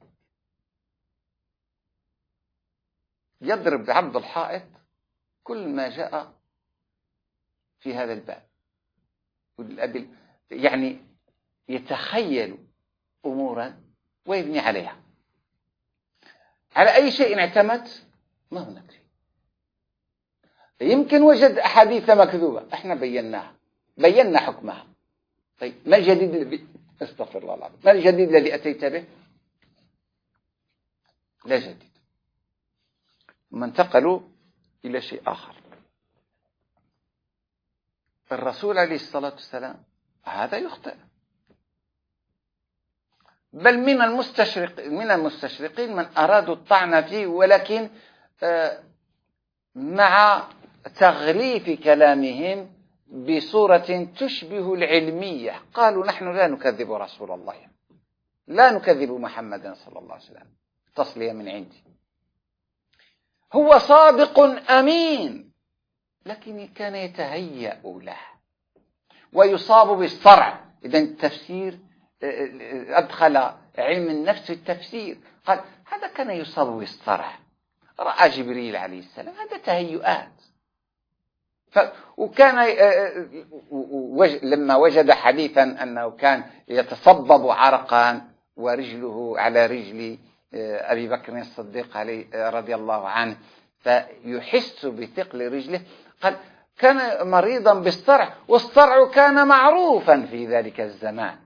A: يضرب بعرض الحائط كل ما جاء في هذا الباب. يعني يتخيل أمورا ويبني عليها. على أي شيء اعتمد؟ ما هو ندري. يمكن وجد أحاديث مكذوبة، احنا بينا حكمها. طيب، ما الجديد استغفر الله العظيم، ما الجديد الذي أتيت به؟ لا جديد. ثم انتقلوا إلى شيء آخر. الرسول عليه الصلاة والسلام هذا يخطئ، بل من المستشرقين من أرادوا الطعن فيه، ولكن مع تغليف كلامهم بصورة تشبه العلمية. قالوا نحن لا نكذب رسول الله، لا نكذب محمدا صلى الله عليه وسلم، تصلية من عندي، هو صادق أمين، لكن كان يتهيأ له ويصاب بالصرع. إذن التفسير أدخل علم النفس في التفسير، قال هذا كان يصاب بالصرع، رأى جبريل عليه السلام، هذا تهيؤات. وكان لما وجد حديثا أنه كان يتصبب عرقا ورجله على رجل أبي بكر الصديق عليه رضي الله عنه، فيحس بثقل رجله، قال كان مريضا بالصرع، والصرع كان معروفا في ذلك الزمان.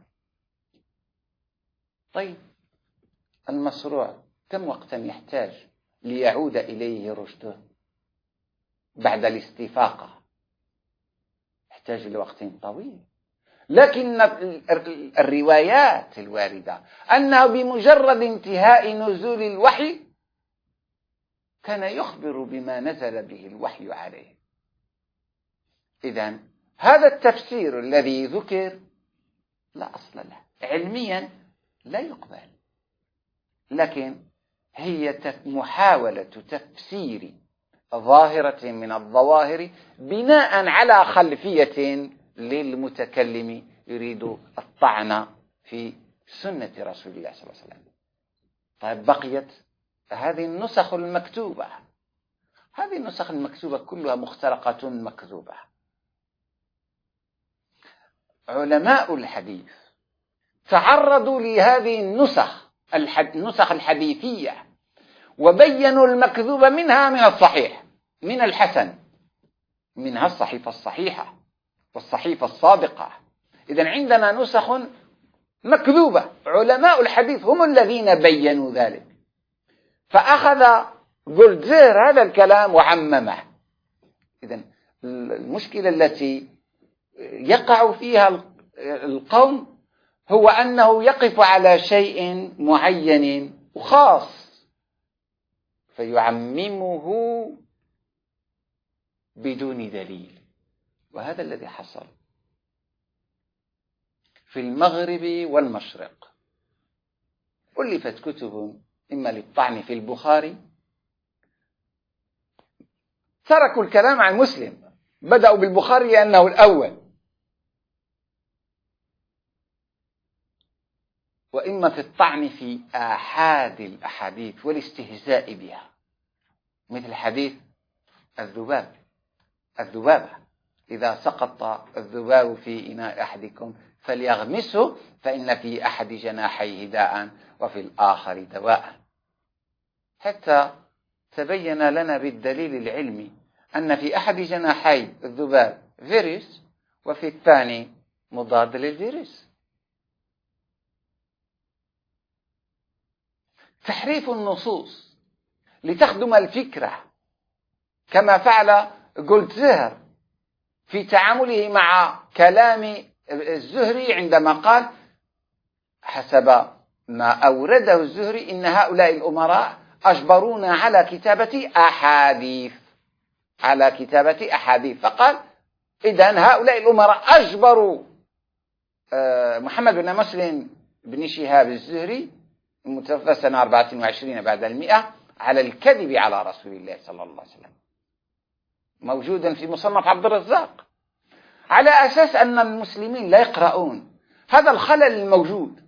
A: طيب، المصروع كم وقتا يحتاج ليعود إليه رشده بعد الاستفاقة؟ يحتاج لوقت طويل. لكن الروايات الواردة أنه بمجرد انتهاء نزول الوحي كان يخبر بما نزل به الوحي عليه. إذن هذا التفسير الذي ذكر لا أصل له، علميا لا يقبل، لكن هي محاولة تفسير ظاهرة من الظواهر بناء على خلفية للمتكلم يريد الطعن في سنة رسول الله صلى الله عليه وسلم. طيب بقيت هذه النسخ المكتوبة، هذه النسخ المكتوبة كلها مخترقة مكذوبة. علماء الحديث تعرضوا لهذه النسخ الحديثية وبينوا المكذوب منها من الصحيح من الحسن، منها الصحيفة الصحيحة والصحيفة الصادقة. إذن عندنا نسخ مكذوبة، علماء الحديث هم الذين بينوا ذلك. فأخذ جولدزير هذا الكلام وعممه. إذن المشكلة التي يقع فيها القوم هو أنه يقف على شيء معين وخاص فيعممه بدون دليل، وهذا الذي حصل في المغرب والمشرق. ألفت كتب إما للطعن في البخاري، تركوا الكلام عن مسلم، بدأوا بالبخاري لأنه الأول، وإما في الطعن في آحاد الأحاديث والاستهزاء بها، مثل حديث الذبابة إذا سقط الذباب في إناء أحدكم فليغمسه فإن في أحد جناحيه داء وفي الآخر دواء، حتى تبين لنا بالدليل العلمي أن في أحد جناحي الذباب فيروس وفي الثاني مضاد للفيروس. تحريف النصوص لتخدم الفكرة كما فعل جولدزير في تعامله مع كلام الزهري عندما قال حسب ما أورده الزهري إن هؤلاء الأمراء أجبرونا على كتابة أحاديث، فقال إذن هؤلاء الأمراء أجبروا محمد بن مسلم بن شهاب الزهري المتوفى سنة 24 بعد 100 على الكذب على رسول الله صلى الله عليه وسلم، موجودا في مصنف عبد الرزاق، على أساس أن المسلمين لا يقرؤون. هذا الخلل الموجود،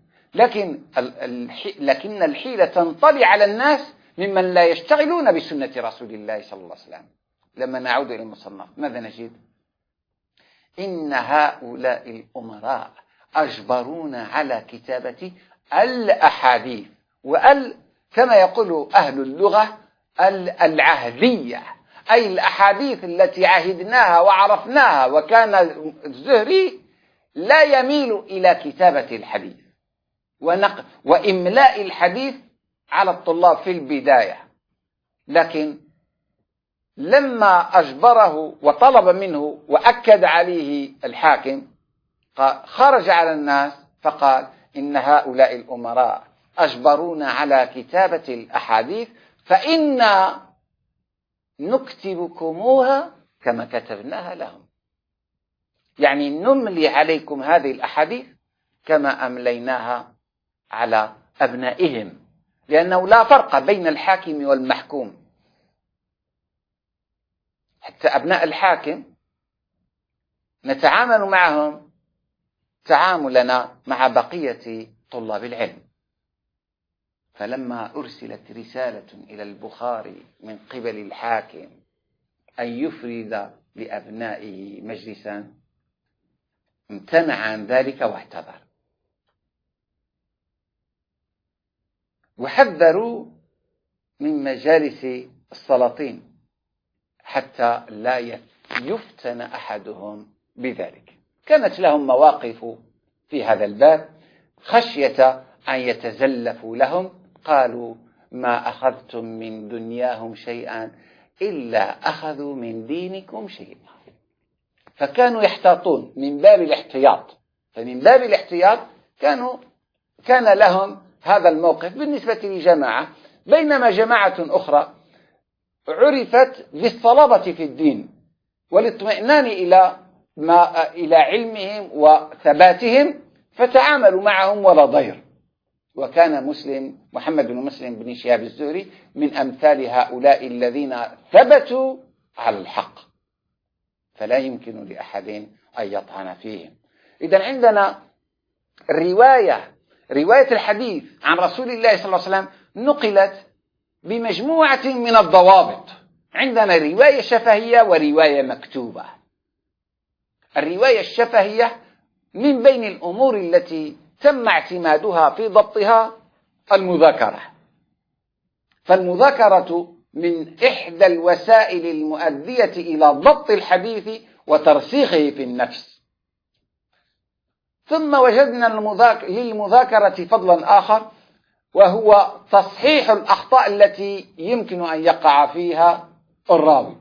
A: لكن الحيلة تنطلي على الناس ممن لا يشتغلون بسنة رسول الله صلى الله عليه وسلم. لما نعود إلى المصنف ماذا نجد؟ إن هؤلاء الأمراء أجبرونا على كتابة الأحاديث، كما يقول أهل اللغة العهدية، أي الأحاديث التي عهدناها وعرفناها. وكان الزهري لا يميل إلى كتابة الحديث وإملاء الحديث على الطلاب في البداية، لكن لما أجبره وطلب منه وأكد عليه الحاكم خرج على الناس فقال إن هؤلاء الأمراء أجبرونا على كتابة الأحاديث فإنا نكتبكموها كما كتبناها لهم، يعني نملي عليكم هذه الأحاديث كما أمليناها على أبنائهم، لأنه لا فرق بين الحاكم والمحكوم. حتى أبناء الحاكم نتعامل معهم تعاملنا مع بقية طلاب العلم. فلما أرسلت رسالة إلى البخاري من قبل الحاكم أن يفرد لأبنائه مجلسا امتنع عن ذلك واعتذر، وحذروا من مجالس السلاطين حتى لا يفتن أحدهم بذلك. كانت لهم مواقف في هذا الباب خشية أن يتزلفوا لهم، قالوا ما أخذتم من دنياهم شيئا إلا أخذوا من دينكم شيئا، فكانوا يحتاطون من باب الاحتياط فمن باب الاحتياط كان لهم هذا الموقف بالنسبة لجماعة، بينما جماعة أخرى عرفت بالصلابة في الدين والاطمئنان إلى علمهم وثباتهم، فتعاملوا معهم ولا ضير. وكان محمد بن مسلم بن شهاب الزهري من أمثال هؤلاء الذين ثبتوا على الحق، فلا يمكن لأحد أن يطعن فيهم. إذن عندنا رواية الحديث عن رسول الله صلى الله عليه وسلم نقلت بمجموعة من الضوابط. عندنا رواية شفهية ورواية مكتوبة. الرواية الشفهية من بين الأمور التي تم اعتمادها في ضبطها المذاكرة، فالمذاكرة من إحدى الوسائل المؤدية إلى ضبط الحديث وترسيخه في النفس. ثم وجدنا للمذاكرة فضلا آخر، وهو تصحيح الأخطاء التي يمكن أن يقع فيها الراوي.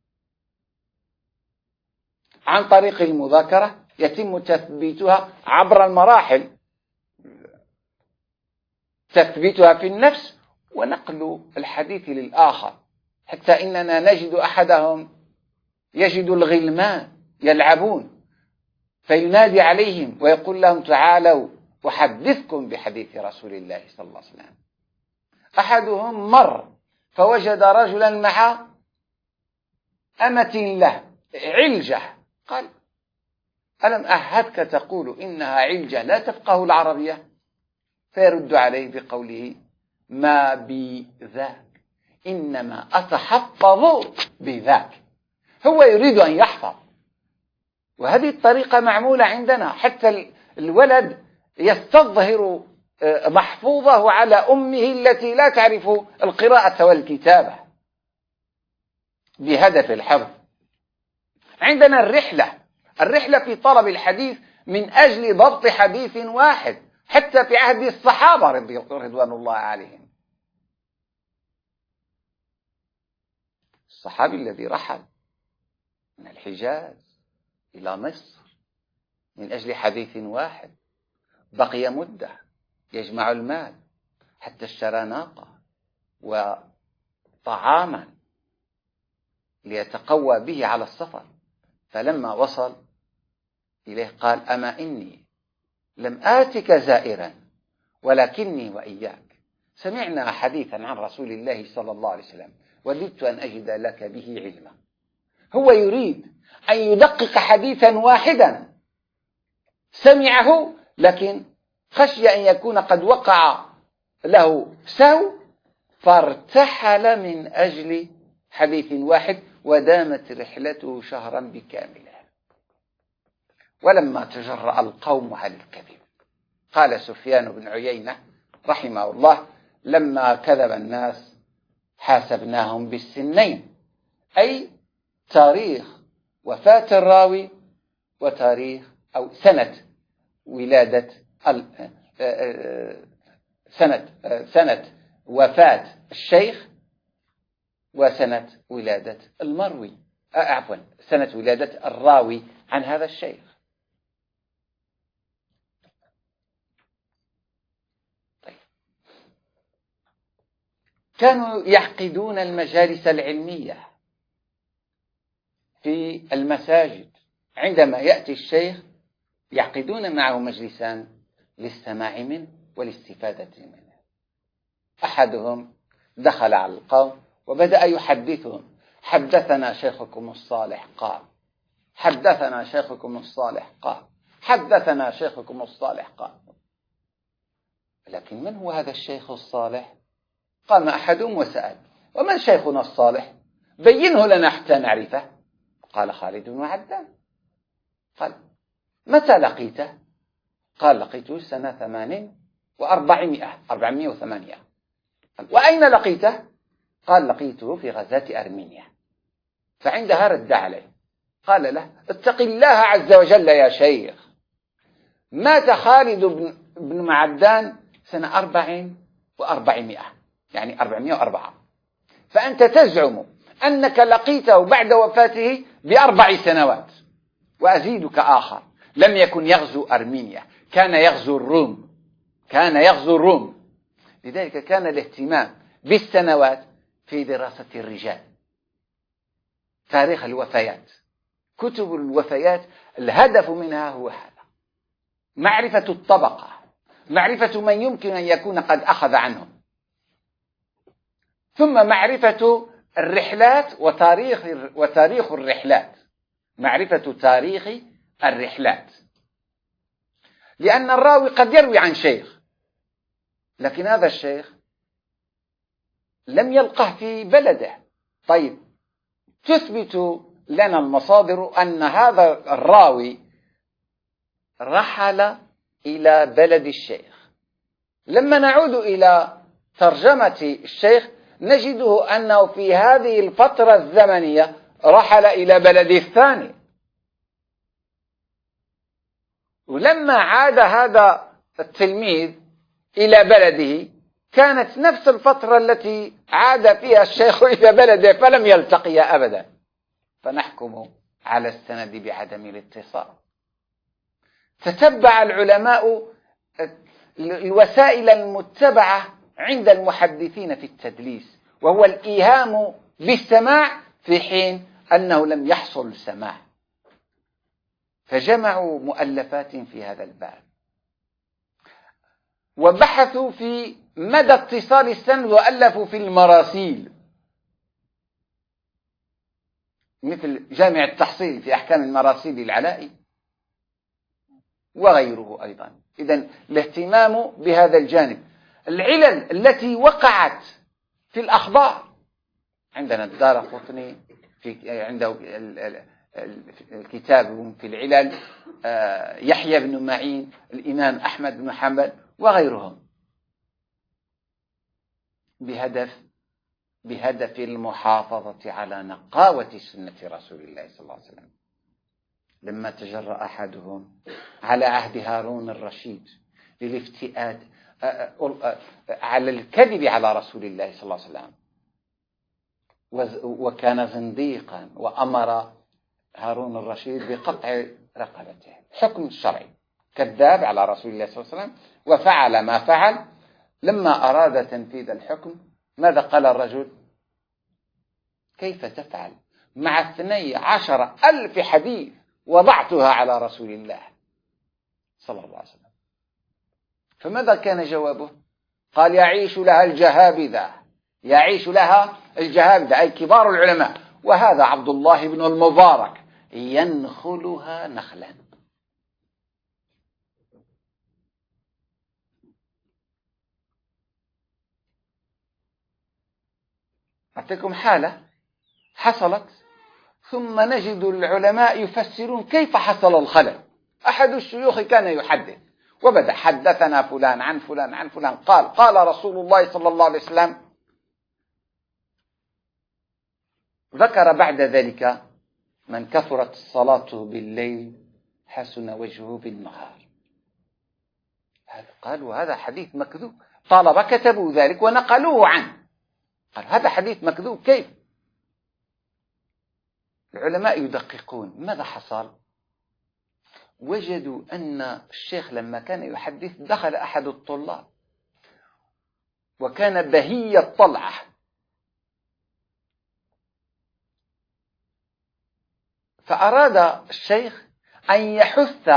A: عن طريق المذاكرة يتم تثبيتها عبر المراحل، تثبيتها في النفس ونقل الحديث للآخر، حتى إننا نجد أحدهم يجد الغلمان يلعبون فينادي عليهم ويقول لهم تعالوا أحدثكم بحديث رسول الله صلى الله عليه وسلم. أحدهم مر فوجد رجلا مع أمة له علجة، قال ألم أعهدك تقول إنها علجة لا تفقه العربية؟ فيرد عليه بقوله ما بذاك إنما أتحفظ بذاك. هو يريد أن يحفظ، وهذه الطريقة معمولة عندنا، حتى الولد يستظهر محفوظه على أمه التي لا تعرف القراءة والكتابة بهدف الحفظ. عندنا الرحلة في طلب الحديث من أجل ضبط حديث واحد، حتى في عهد الصحابة رضوان الله عليهم. الصحابي الذي رحل من الحجاز إلى مصر من أجل حديث واحد بقي مدة يجمع المال حتى اشترى ناقة وطعاما ليتقوى به على السفر، فلما وصل إليه قال أما إني لم آتك زائرا ولكني وإياك سمعنا حديثا عن رسول الله صلى الله عليه وسلم وددت أن أجد لك به علما. هو يريد أن يدقق حديثا واحدا سمعه، لكن خشي أن يكون قد وقع له سهو فارتحل من أجل حديث واحد، ودامت رحلته شهرا بكامله. ولما تجرأ القوم على الكذب قال سفيان بن عيينة رحمه الله لما كذب الناس حاسبناهم بالسنين، أي تاريخ وفاة الراوي وتاريخ أو سنة ولادة سنة وفاة الشيخ وسنة ولادة المروي، عفوا سنة ولادة الراوي عن هذا الشيخ. طيب. كانوا يعقدون المجالس العلمية في المساجد، عندما يأتي الشيخ يعقدون معه مجلسان للسماع منه والاستفادة منه. أحدهم دخل على القوم وبدأ يحدثهم حدثنا شيخكم الصالح قال، حدثنا شيخكم الصالح قال، حدثنا شيخكم الصالح قال. لكن من هو هذا الشيخ الصالح؟ قام أحدهم وسأل ومن شيخنا الصالح؟ بينه لنا حتى نعرفه. قال خالد بن عدان. قال متى لقيته؟ قال لقيته سنة 408. وأين لقيته؟ قال لقيته في غزاة أرمينيا. فعندها رد عليه قال له اتق الله عز وجل يا شيخ، مات خالد بن معدان سنة 400 يعني 404، فأنت تزعم أنك لقيته بعد وفاته ب4 سنوات. وأزيدك آخر، لم يكن يغزو أرمينيا، كان يغزو الروم. لذلك كان الاهتمام بالسنوات في دراسة الرجال، تاريخ الوفيات، كتب الوفيات، الهدف منها هو هذا: معرفة الطبقة، معرفة من يمكن أن يكون قد أخذ عنهم، ثم معرفة الرحلات وتاريخ الرحلات، معرفة تاريخ الرحلات. لأن الراوي قد يروي عن شيخ، لكن هذا الشيخ لم يلقه في بلده. طيب، تثبت لنا المصادر أن هذا الراوي رحل إلى بلد الشيخ. لما نعود إلى ترجمة الشيخ نجده أنه في هذه الفترة الزمنية رحل إلى بلده الثاني، ولما عاد هذا التلميذ إلى بلده كانت نفس الفترة التي عاد فيها الشيخ إلى بلده، فلم يلتقيا أبدا، فنحكم على السند بعدم الاتصال. تتبع العلماء الوسائل المتبعة عند المحدثين في التدليس، وهو الإيهام بالسماع في حين أنه لم يحصل سماع، فجمعوا مؤلفات في هذا الباب، وبحثوا في مدى اتصال السند، وألفوا في المراسيل، مثل جامع التحصيل في أحكام المراسيل العلائي وغيره أيضا. إذن الاهتمام بهذا الجانب. العلل التي وقعت في الأخبار، عندنا الدارقطني عنده الكتاب في العلل، يحيى بن معين، الإمام أحمد بن حنبل وغيرهم، بهدف المحافظة على نقاوة سنة رسول الله صلى الله عليه وسلم. لما تجرأ أحدهم على عهد هارون الرشيد للافتئات على الكذب على رسول الله صلى الله عليه وسلم، وكان زنديقا، وأمر هارون الرشيد بقطع رقبته، حكم شرعي، كذاب على رسول الله صلى الله عليه وسلم وفعل ما فعل. لما أراد تنفيذ الحكم ماذا قال الرجل؟ كيف تفعل مع 12,000 حديث وضعتها على رسول الله صلى الله عليه وسلم؟ فماذا كان جوابه؟ قال: يعيش لها الجهابذة، يعيش لها الجهابذة، أي كبار العلماء، وهذا عبد الله بن المبارك ينخلها نخلا. أعطيكم حالة حصلت، ثم نجد العلماء يفسرون كيف حصل الخلل. أحد الشيوخ كان يحدث وبدأ: حدثنا فلان عن فلان عن فلان قال رسول الله صلى الله عليه وسلم. ذكر بعد ذلك: من كثرت الصلاة بالليل حسن وجهه بالنهار. قالوا: هذا حديث مكذوب. طلبة كتبوا ذلك ونقلوه عنه، قال: هذا حديث مكذوب. كيف؟ العلماء يدققون. ماذا حصل؟ وجدوا أن الشيخ لما كان يحدث دخل أحد الطلاب وكان بهي الطلعة، فأراد الشيخ أن يحث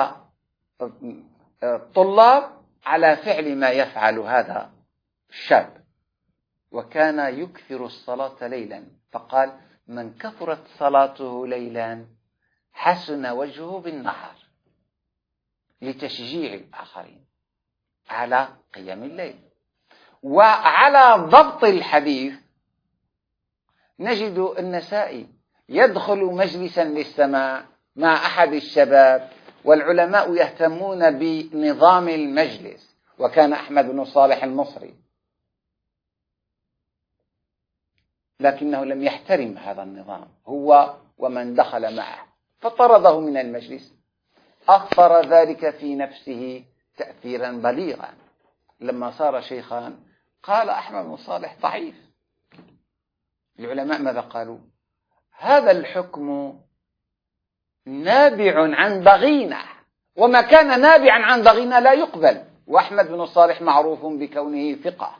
A: الطلاب على فعل ما يفعل هذا الشاب، وكان يكثر الصلاة ليلا، فقال: من كثرت صلاته ليلا حسن وجهه بالنهار، لتشجيع الآخرين على قيام الليل. وعلى ضبط الحديث نجد النسائي يدخل مجلسا للسماع مع أحد الشباب، والعلماء يهتمون بنظام المجلس، وكان أحمد بن صالح المصري، لكنه لم يحترم هذا النظام هو ومن دخل معه، فطرده من المجلس. أثر ذلك في نفسه تأثيرا بليغا. لما صار شيخا قال أحمد بن صالح ضعيف. العلماء ماذا قالوا؟ هذا الحكم نابع عن ضغينة، وما كان نابعا عن ضغينة لا يقبل. وأحمد بن الصالح معروف بكونه ثقة.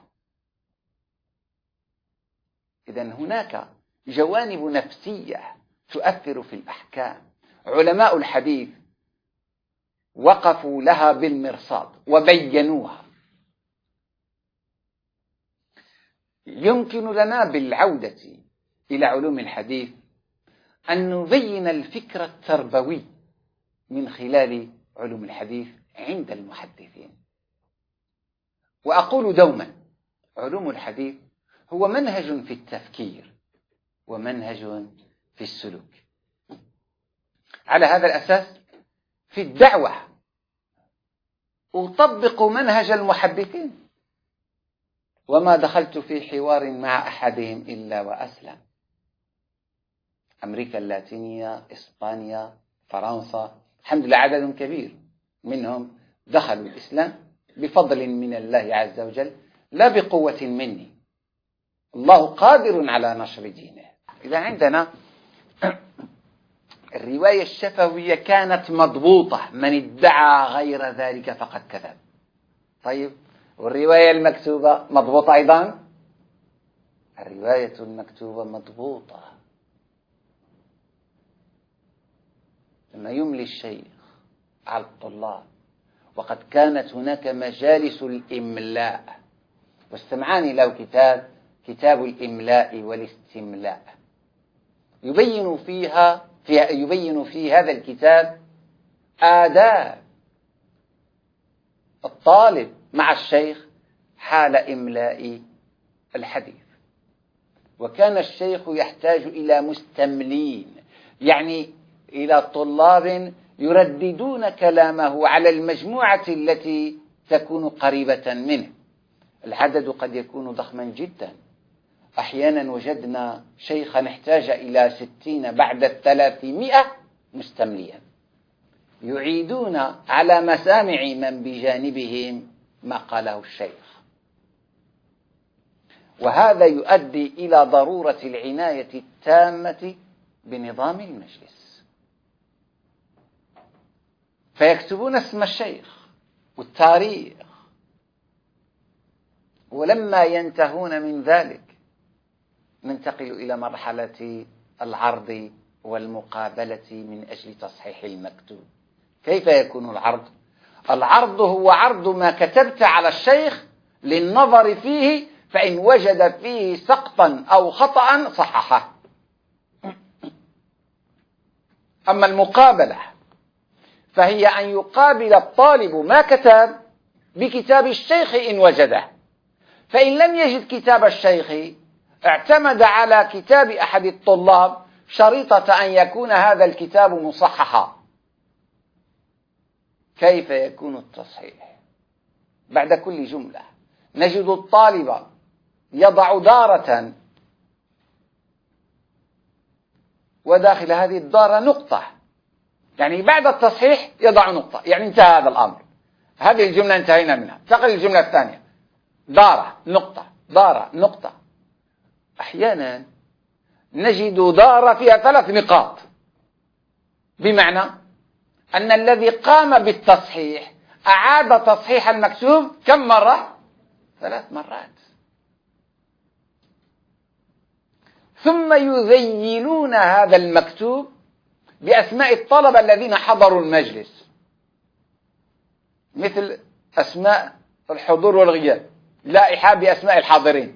A: إذن هناك جوانب نفسية تؤثر في الأحكام. علماء الحديث وقفوا لها بالمرصاد وبينوها. يمكن لنا بالعودة إلى علوم الحديث أن نبين الفكر التربوي من خلال علوم الحديث عند المحدثين. وأقول دوما علوم الحديث هو منهج في التفكير ومنهج في السلوك. على هذا الأساس في الدعوة أطبق منهج المحدثين، وما دخلت في حوار مع أحدهم إلا وأسلم. أمريكا اللاتينية، إسبانيا، فرنسا، الحمد لله عدد كبير منهم دخلوا الإسلام بفضل من الله عز وجل لا بقوة مني. الله قادر على نشر دينه. إذا عندنا الرواية الشفوية كانت مضبوطة، من ادعى غير ذلك فقد كذب. طيب، والرواية المكتوبة مضبوطة أيضا؟ الرواية المكتوبة مضبوطة. لما يملي الشيخ على الطلاب، وقد كانت هناك مجالس الإملاء، واستمعاني له كتاب الإملاء والاستملاء، يبين في هذا الكتاب آداب الطالب مع الشيخ حال إملاء الحديث. وكان الشيخ يحتاج إلى مستملين، يعني إلى طلاب يرددون كلامه على المجموعة التي تكون قريبة منه. العدد قد يكون ضخما جدا. أحيانا وجدنا شيخا احتاج إلى 60 بعد 300 مستمليا يعيدون على مسامع من بجانبهم ما قاله الشيخ. وهذا يؤدي إلى ضرورة العناية التامة بنظام المجلس، فيكتبون اسم الشيخ والتاريخ، ولما ينتهون من ذلك ننتقل إلى مرحلة العرض والمقابلة من أجل تصحيح المكتوب. كيف يكون العرض؟ العرض هو عرض ما كتبت على الشيخ للنظر فيه، فإن وجد فيه سقطا أو خطأ صححه. أما المقابلة فهي أن يقابل الطالب ما كتب بكتاب الشيخ إن وجده، فإن لم يجد كتاب الشيخ اعتمد على كتاب أحد الطلاب شريطة أن يكون هذا الكتاب مصححا. كيف يكون التصحيح؟ بعد كل جملة نجد الطالب يضع دارة، وداخل هذه الدارة نقطة، يعني بعد التصحيح يضع نقطة، يعني انتهى هذا الأمر، هذه الجملة انتهينا منها، انتقل الجملة الثانية، دارة نقطة، دارة نقطة. أحيانا نجد دارة فيها 3 نقاط، بمعنى أن الذي قام بالتصحيح أعاد تصحيح المكتوب كم مرة؟ 3 مرات. ثم يذيلون هذا المكتوب بأسماء الطلبة الذين حضروا المجلس، مثل أسماء الحضور والغياب، لائحة بأسماء الحاضرين.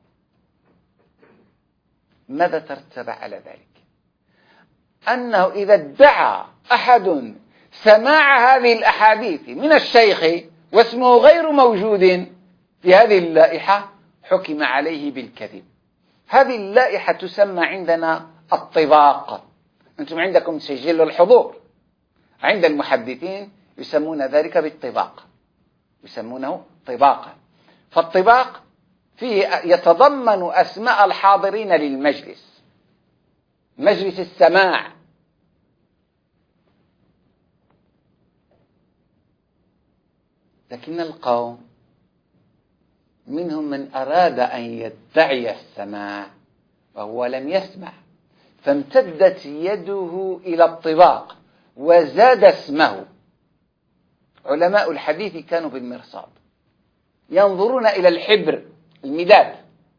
A: ماذا ترتب على ذلك؟ أنه إذا ادعى أحد سماع هذه الأحاديث من الشيخ واسمه غير موجود في هذه اللائحة حكم عليه بالكذب. هذه اللائحة تسمى عندنا الطباق. أنتم عندكم سجل الحضور، عند المحدثين يسمون ذلك بالطباق، يسمونه طباقا. فالطباق فيه يتضمن أسماء الحاضرين للمجلس، مجلس السماع. لكن القوم منهم من أراد أن يدعي السماع وهو لم يسمع، فامتدت يده إلى الطباق وزاد اسمه علماء الحديث كانوا بالمرصاد ينظرون إلى الحبر المداد،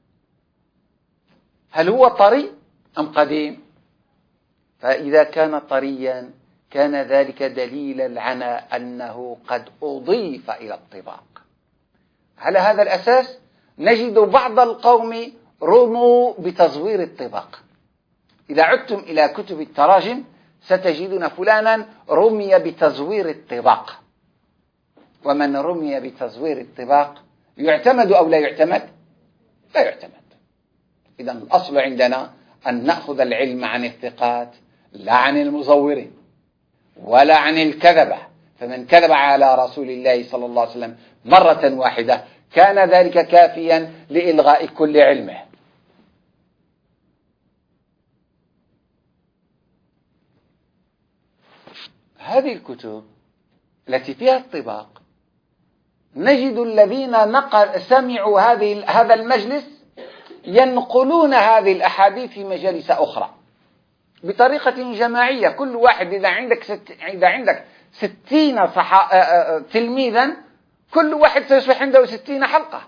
A: هل هو طري أم قديم؟ فإذا كان طريا كان ذلك دليلا على أنه قد أضيف إلى الطباق. على هذا الأساس نجد بعض القوم رموا بتزوير الطباق. إذا عدتم إلى كتب التراجم ستجدون فلانا رمي بتزوير الطباق. ومن رمي بتزوير الطباق يعتمد أو لا يعتمد؟ لا يعتمد. إذن الأصل عندنا أن نأخذ العلم عن الثقات لا عن المزورين ولا عن الكذبة. فمن كذب على رسول الله صلى الله عليه وسلم مرة واحدة كان ذلك كافيا لإلغاء كل علمه. هذه الكتب التي فيها الطباق نجد الذين سمعوا هذا المجلس ينقلون هذه الأحاديث في مجالس أخرى بطريقة جماعية. كل واحد إذا عندك 60 تلميذا كل واحد سيصبح عنده 60 حلقة.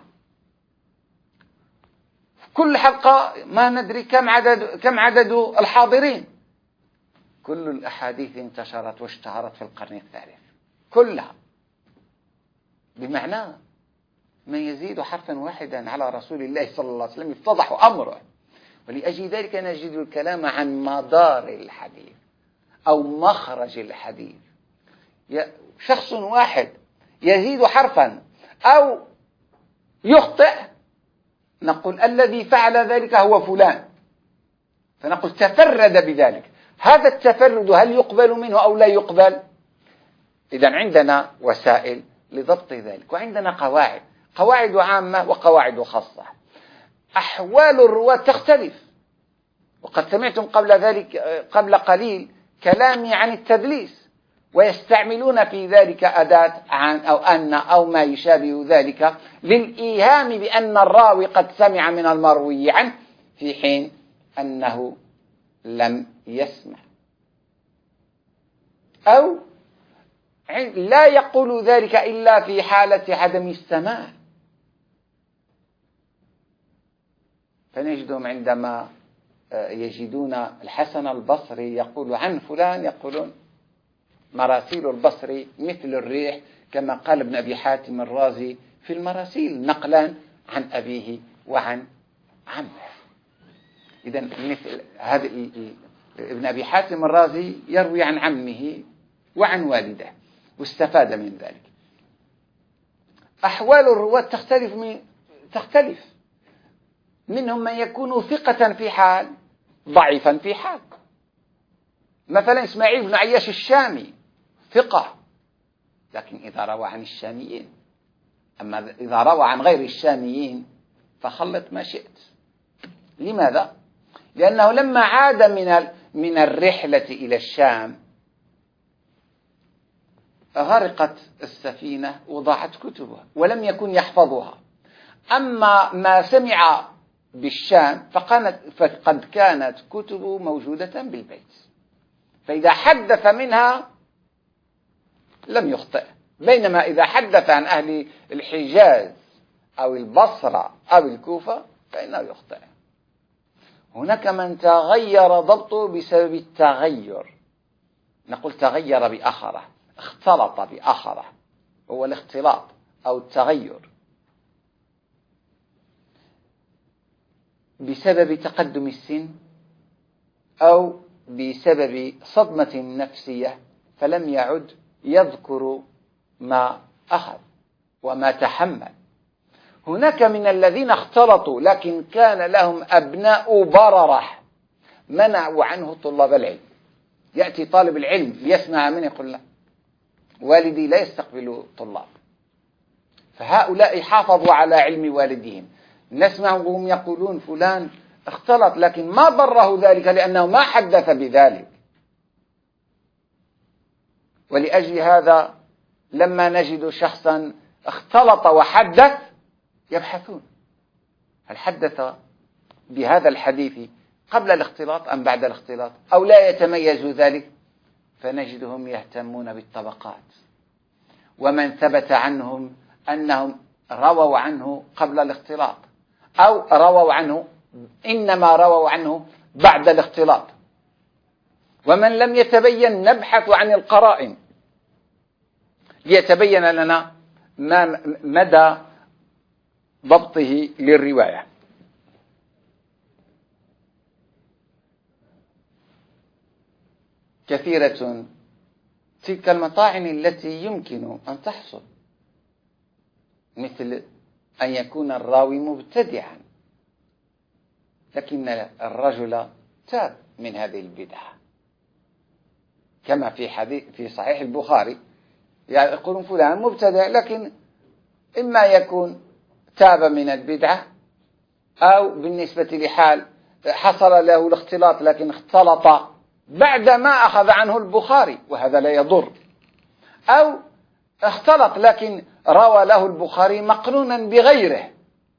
A: كل حلقة ما ندري كم عدد الحاضرين. كل الأحاديث انتشرت واشتهرت في القرن الثالث كلها، بمعنى من يزيد حرفا واحدا على رسول الله صلى الله عليه وسلم يفتضح أمره. ولأجل ذلك نجد الكلام عن مدار الحديث أو مخرج الحديث. شخص واحد يزيد حرفا أو يخطئ نقول الذي فعل ذلك هو فلان، فنقول تفرد بذلك. هذا التفرد هل يقبل منه أو لا يقبل؟ إذن عندنا وسائل لضبط ذلك، وعندنا قواعد عامة وقواعد خاصة. أحوال الرواة تختلف، وقد سمعتم قبل قليل كلامي عن التدليس، ويستعملون في ذلك أداة عن أو أن أو ما يشابه ذلك للإيهام بأن الراوي قد سمع من المروي عنه في حين أنه لم يسمع، أو لا يقول ذلك إلا في حالة عدم السماع. فنجدهم عندما يجدون الحسن البصري يقول عن فلان يقولون مراسيل البصري مثل الريح، كما قال ابن أبي حاتم الرازي في المراسيل نقلا عن أبيه وعن عمه. إذن مثل هذا ابن أبي حاتم الرازي يروي عن عمه وعن والده واستفاد من ذلك. أحوال الرواة تختلف، منهم من يكون ثقة في حال ضعيفا في حال. مثلا إسماعيل بن عياش الشامي ثقة، لكن إذا روى عن الشاميين. أما إذا روى عن غير الشاميين فخلط ما شئت. لماذا؟ لأنه لما عاد من الرحلة إلى الشام غرقت السفينة وضاعت كتبه ولم يكن يحفظها. أما ما سمع بالشام فقد كانت كتبه موجودة بالبيت، فإذا حدث منها لم يخطئ. بينما إذا حدث عن أهل الحجاز أو البصرة أو الكوفة فإنه يخطئ. هناك من تغير ضبطه بسبب التغير، نقول تغير بآخره، اختلط بآخره، هو الاختلاط أو التغير بسبب تقدم السن أو بسبب صدمة نفسية، فلم يعد يذكر ما أخذ وما تحمل. هناك من الذين اختلطوا لكن كان لهم أبناء بررة منعوا عنه طلاب العلم. يأتي طالب العلم ليسمع منه يقول لا، والدي لا يستقبل طلاب. فهؤلاء حافظوا على علم والدهم. نسمعهم يقولون فلان اختلط، لكن ما ضره ذلك لأنه ما حدث بذلك. ولأجل هذا لما نجد شخصا اختلط وحدث يبحثون هل حدث بهذا الحديث قبل الاختلاط أم بعد الاختلاط، أو لا يتميز ذلك، فنجدهم يهتمون بالطبقات ومن ثبت عنهم أنهم رووا عنه قبل الاختلاط، أو رووا عنه إنما رووا عنه بعد الاختلاط. ومن لم يتبين نبحث عن القرائن ليتبين لنا ما مدى ضبطه للرواية. كثيرة تلك المطاعن التي يمكن أن تحصل، مثل أن يكون الراوي مبتدعا لكن الرجل تاب من هذه البدعة، كما في صحيح البخاري يعني يقولون فلان مبتدع، لكن إما يكون تاب من البدعة، أو بالنسبة لحال حصل له الاختلاط لكن اختلط بعدما أخذ عنه البخاري وهذا لا يضر، أو اختلط لكن روى له البخاري مقرونا بغيره،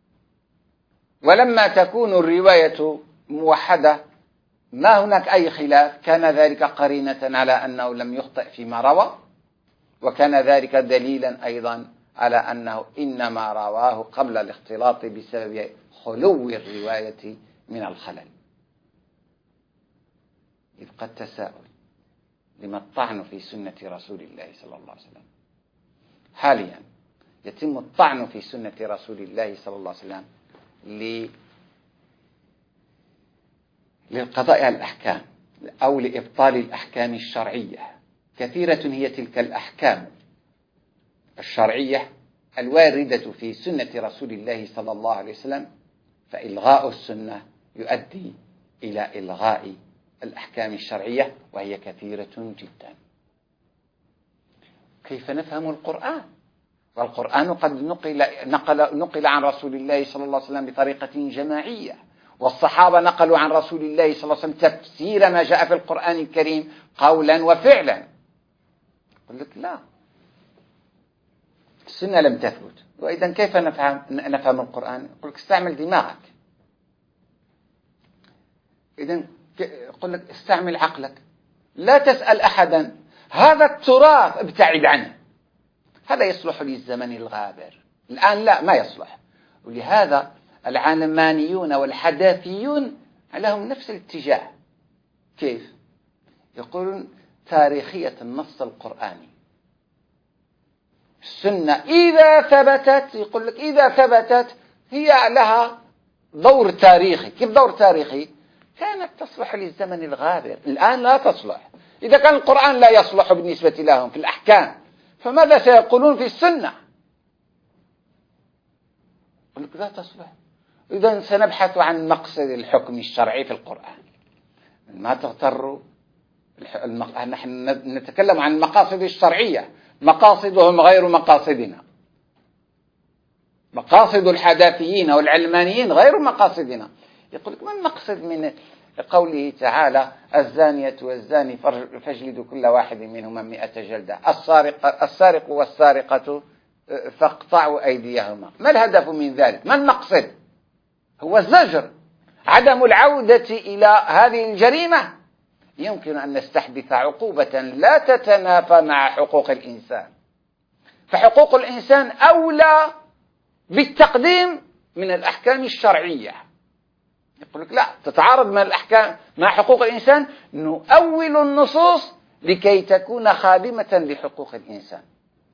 A: ولما تكون الرواية موحدة ما هناك أي خلاف، كان ذلك قرينة على أنه لم يخطئ فيما روى، وكان ذلك دليلا أيضا على أنه إنما رواه قبل الاختلاط بسبب خلو الرواية من الخلل. يبقى التساؤل: لما الطعن في سنة رسول الله صلى الله عليه وسلم؟ حاليا يتم الطعن في سنة رسول الله صلى الله عليه وسلم للقضاء على الأحكام أو لإبطال الأحكام الشرعية. كثيرة هي تلك الأحكام الشرعية الواردة في سنة رسول الله صلى الله عليه وسلم، فإلغاء السنة يؤدي إلى إلغاء الأحكام الشرعية، وهي كثيرة جدا. كيف نفهم القرآن؟ والقرآن قد نقل عن رسول الله صلى الله عليه وسلم بطريقة جماعية، والصحابة نقلوا عن رسول الله صلى الله عليه وسلم تفسير ما جاء في القرآن الكريم قولا وفعلا. قل لك لا، السنة لم تثبت، وإذا كيف نفهم القرآن؟ يقول لك استعمل دماغك. إذا يقول لك استعمل عقلك، لا تسأل أحدا، هذا التراث ابتعد عنه، هذا يصلح للزمن الغابر، الآن لا، ما يصلح. ولهذا العلمانيون والحداثيون لهم نفس الاتجاه. كيف؟ يقولون تاريخية النص القرآني، السنة إذا ثبتت، يقول لك إذا ثبتت هي لها دور تاريخي. كيف دور تاريخي؟ كانت تصلح للزمن الغابر، الآن لا تصلح. إذا كان القرآن لا يصلح بالنسبة لهم في الأحكام، فماذا سيقولون في السنة؟ يقول لك لا تصلح. إذا سنبحث عن مقصد الحكم الشرعي في القرآن. ما تغتروا، نحن نتكلم عن المقاصد الشرعية، مقاصدهم غير مقاصدنا، مقاصد الحداثيين والعلمانيين غير مقاصدنا. يقول لك ما المقصد من قوله تعالى الزانية والزاني فاجلدوا كل واحد منهما 100 جلدة، السارق والسارقة فاقطعوا أيديهما. ما الهدف من ذلك؟ ما المقصد؟ هو الزجر، عدم العودة إلى هذه الجريمة. يمكن أن نستحدث عقوبة لا تتنافى مع حقوق الإنسان، فحقوق الإنسان أولى بالتقديم من الأحكام الشرعية. يقول لك لا، تتعارض من الأحكام مع حقوق الإنسان، نؤول النصوص لكي تكون خادمة لحقوق الإنسان.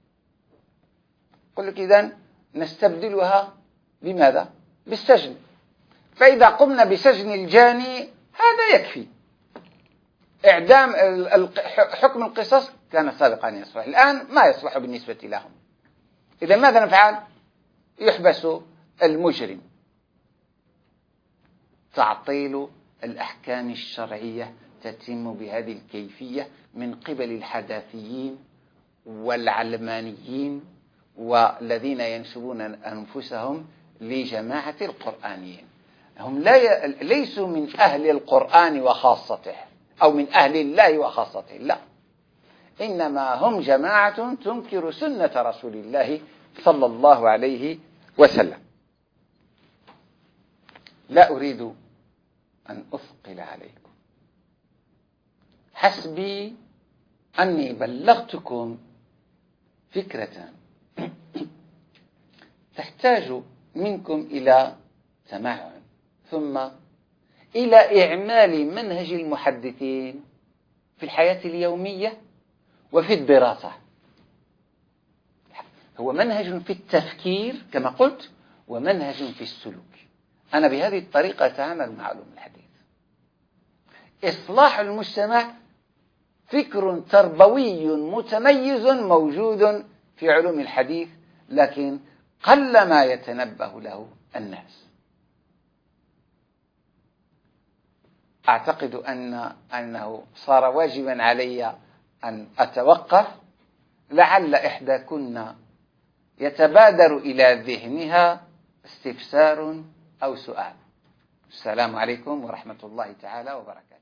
A: يقول لك إذن نستبدلها بماذا؟ بالسجن. فإذا قمنا بسجن الجاني هذا يكفي. إعدام حكم القصاص كان سابقا يصلح، الآن ما يصلح بالنسبة لهم. إذا ماذا نفعل؟ يحبس المجرم. تعطيل الأحكام الشرعية تتم بهذه الكيفية من قبل الحداثيين والعلمانيين والذين ينسبون أنفسهم لجماعة القرآنيين. هم ليسوا من أهل القرآن وخاصته أو من أهل الله وخاصته، لا، إنما هم جماعة تنكر سنة رسول الله صلى الله عليه وسلم. لا أريد أن أثقل عليكم، حسبي أني بلغتكم فكرة تحتاج منكم إلى تمعن، ثم إلى إعمال منهج المحدثين في الحياة اليومية وفي الدراسة. هو منهج في التفكير كما قلت، ومنهج في السلوك. أنا بهذه الطريقة أتعامل مع علوم الحديث. إصلاح المجتمع فكر تربوي متميز موجود في علوم الحديث، لكن قلما يتنبه له الناس. أعتقد أنه صار واجبا علي أن أتوقف، لعل إحداكن يتبادر إلى ذهنها استفسار أو سؤال. السلام عليكم ورحمة الله تعالى وبركاته.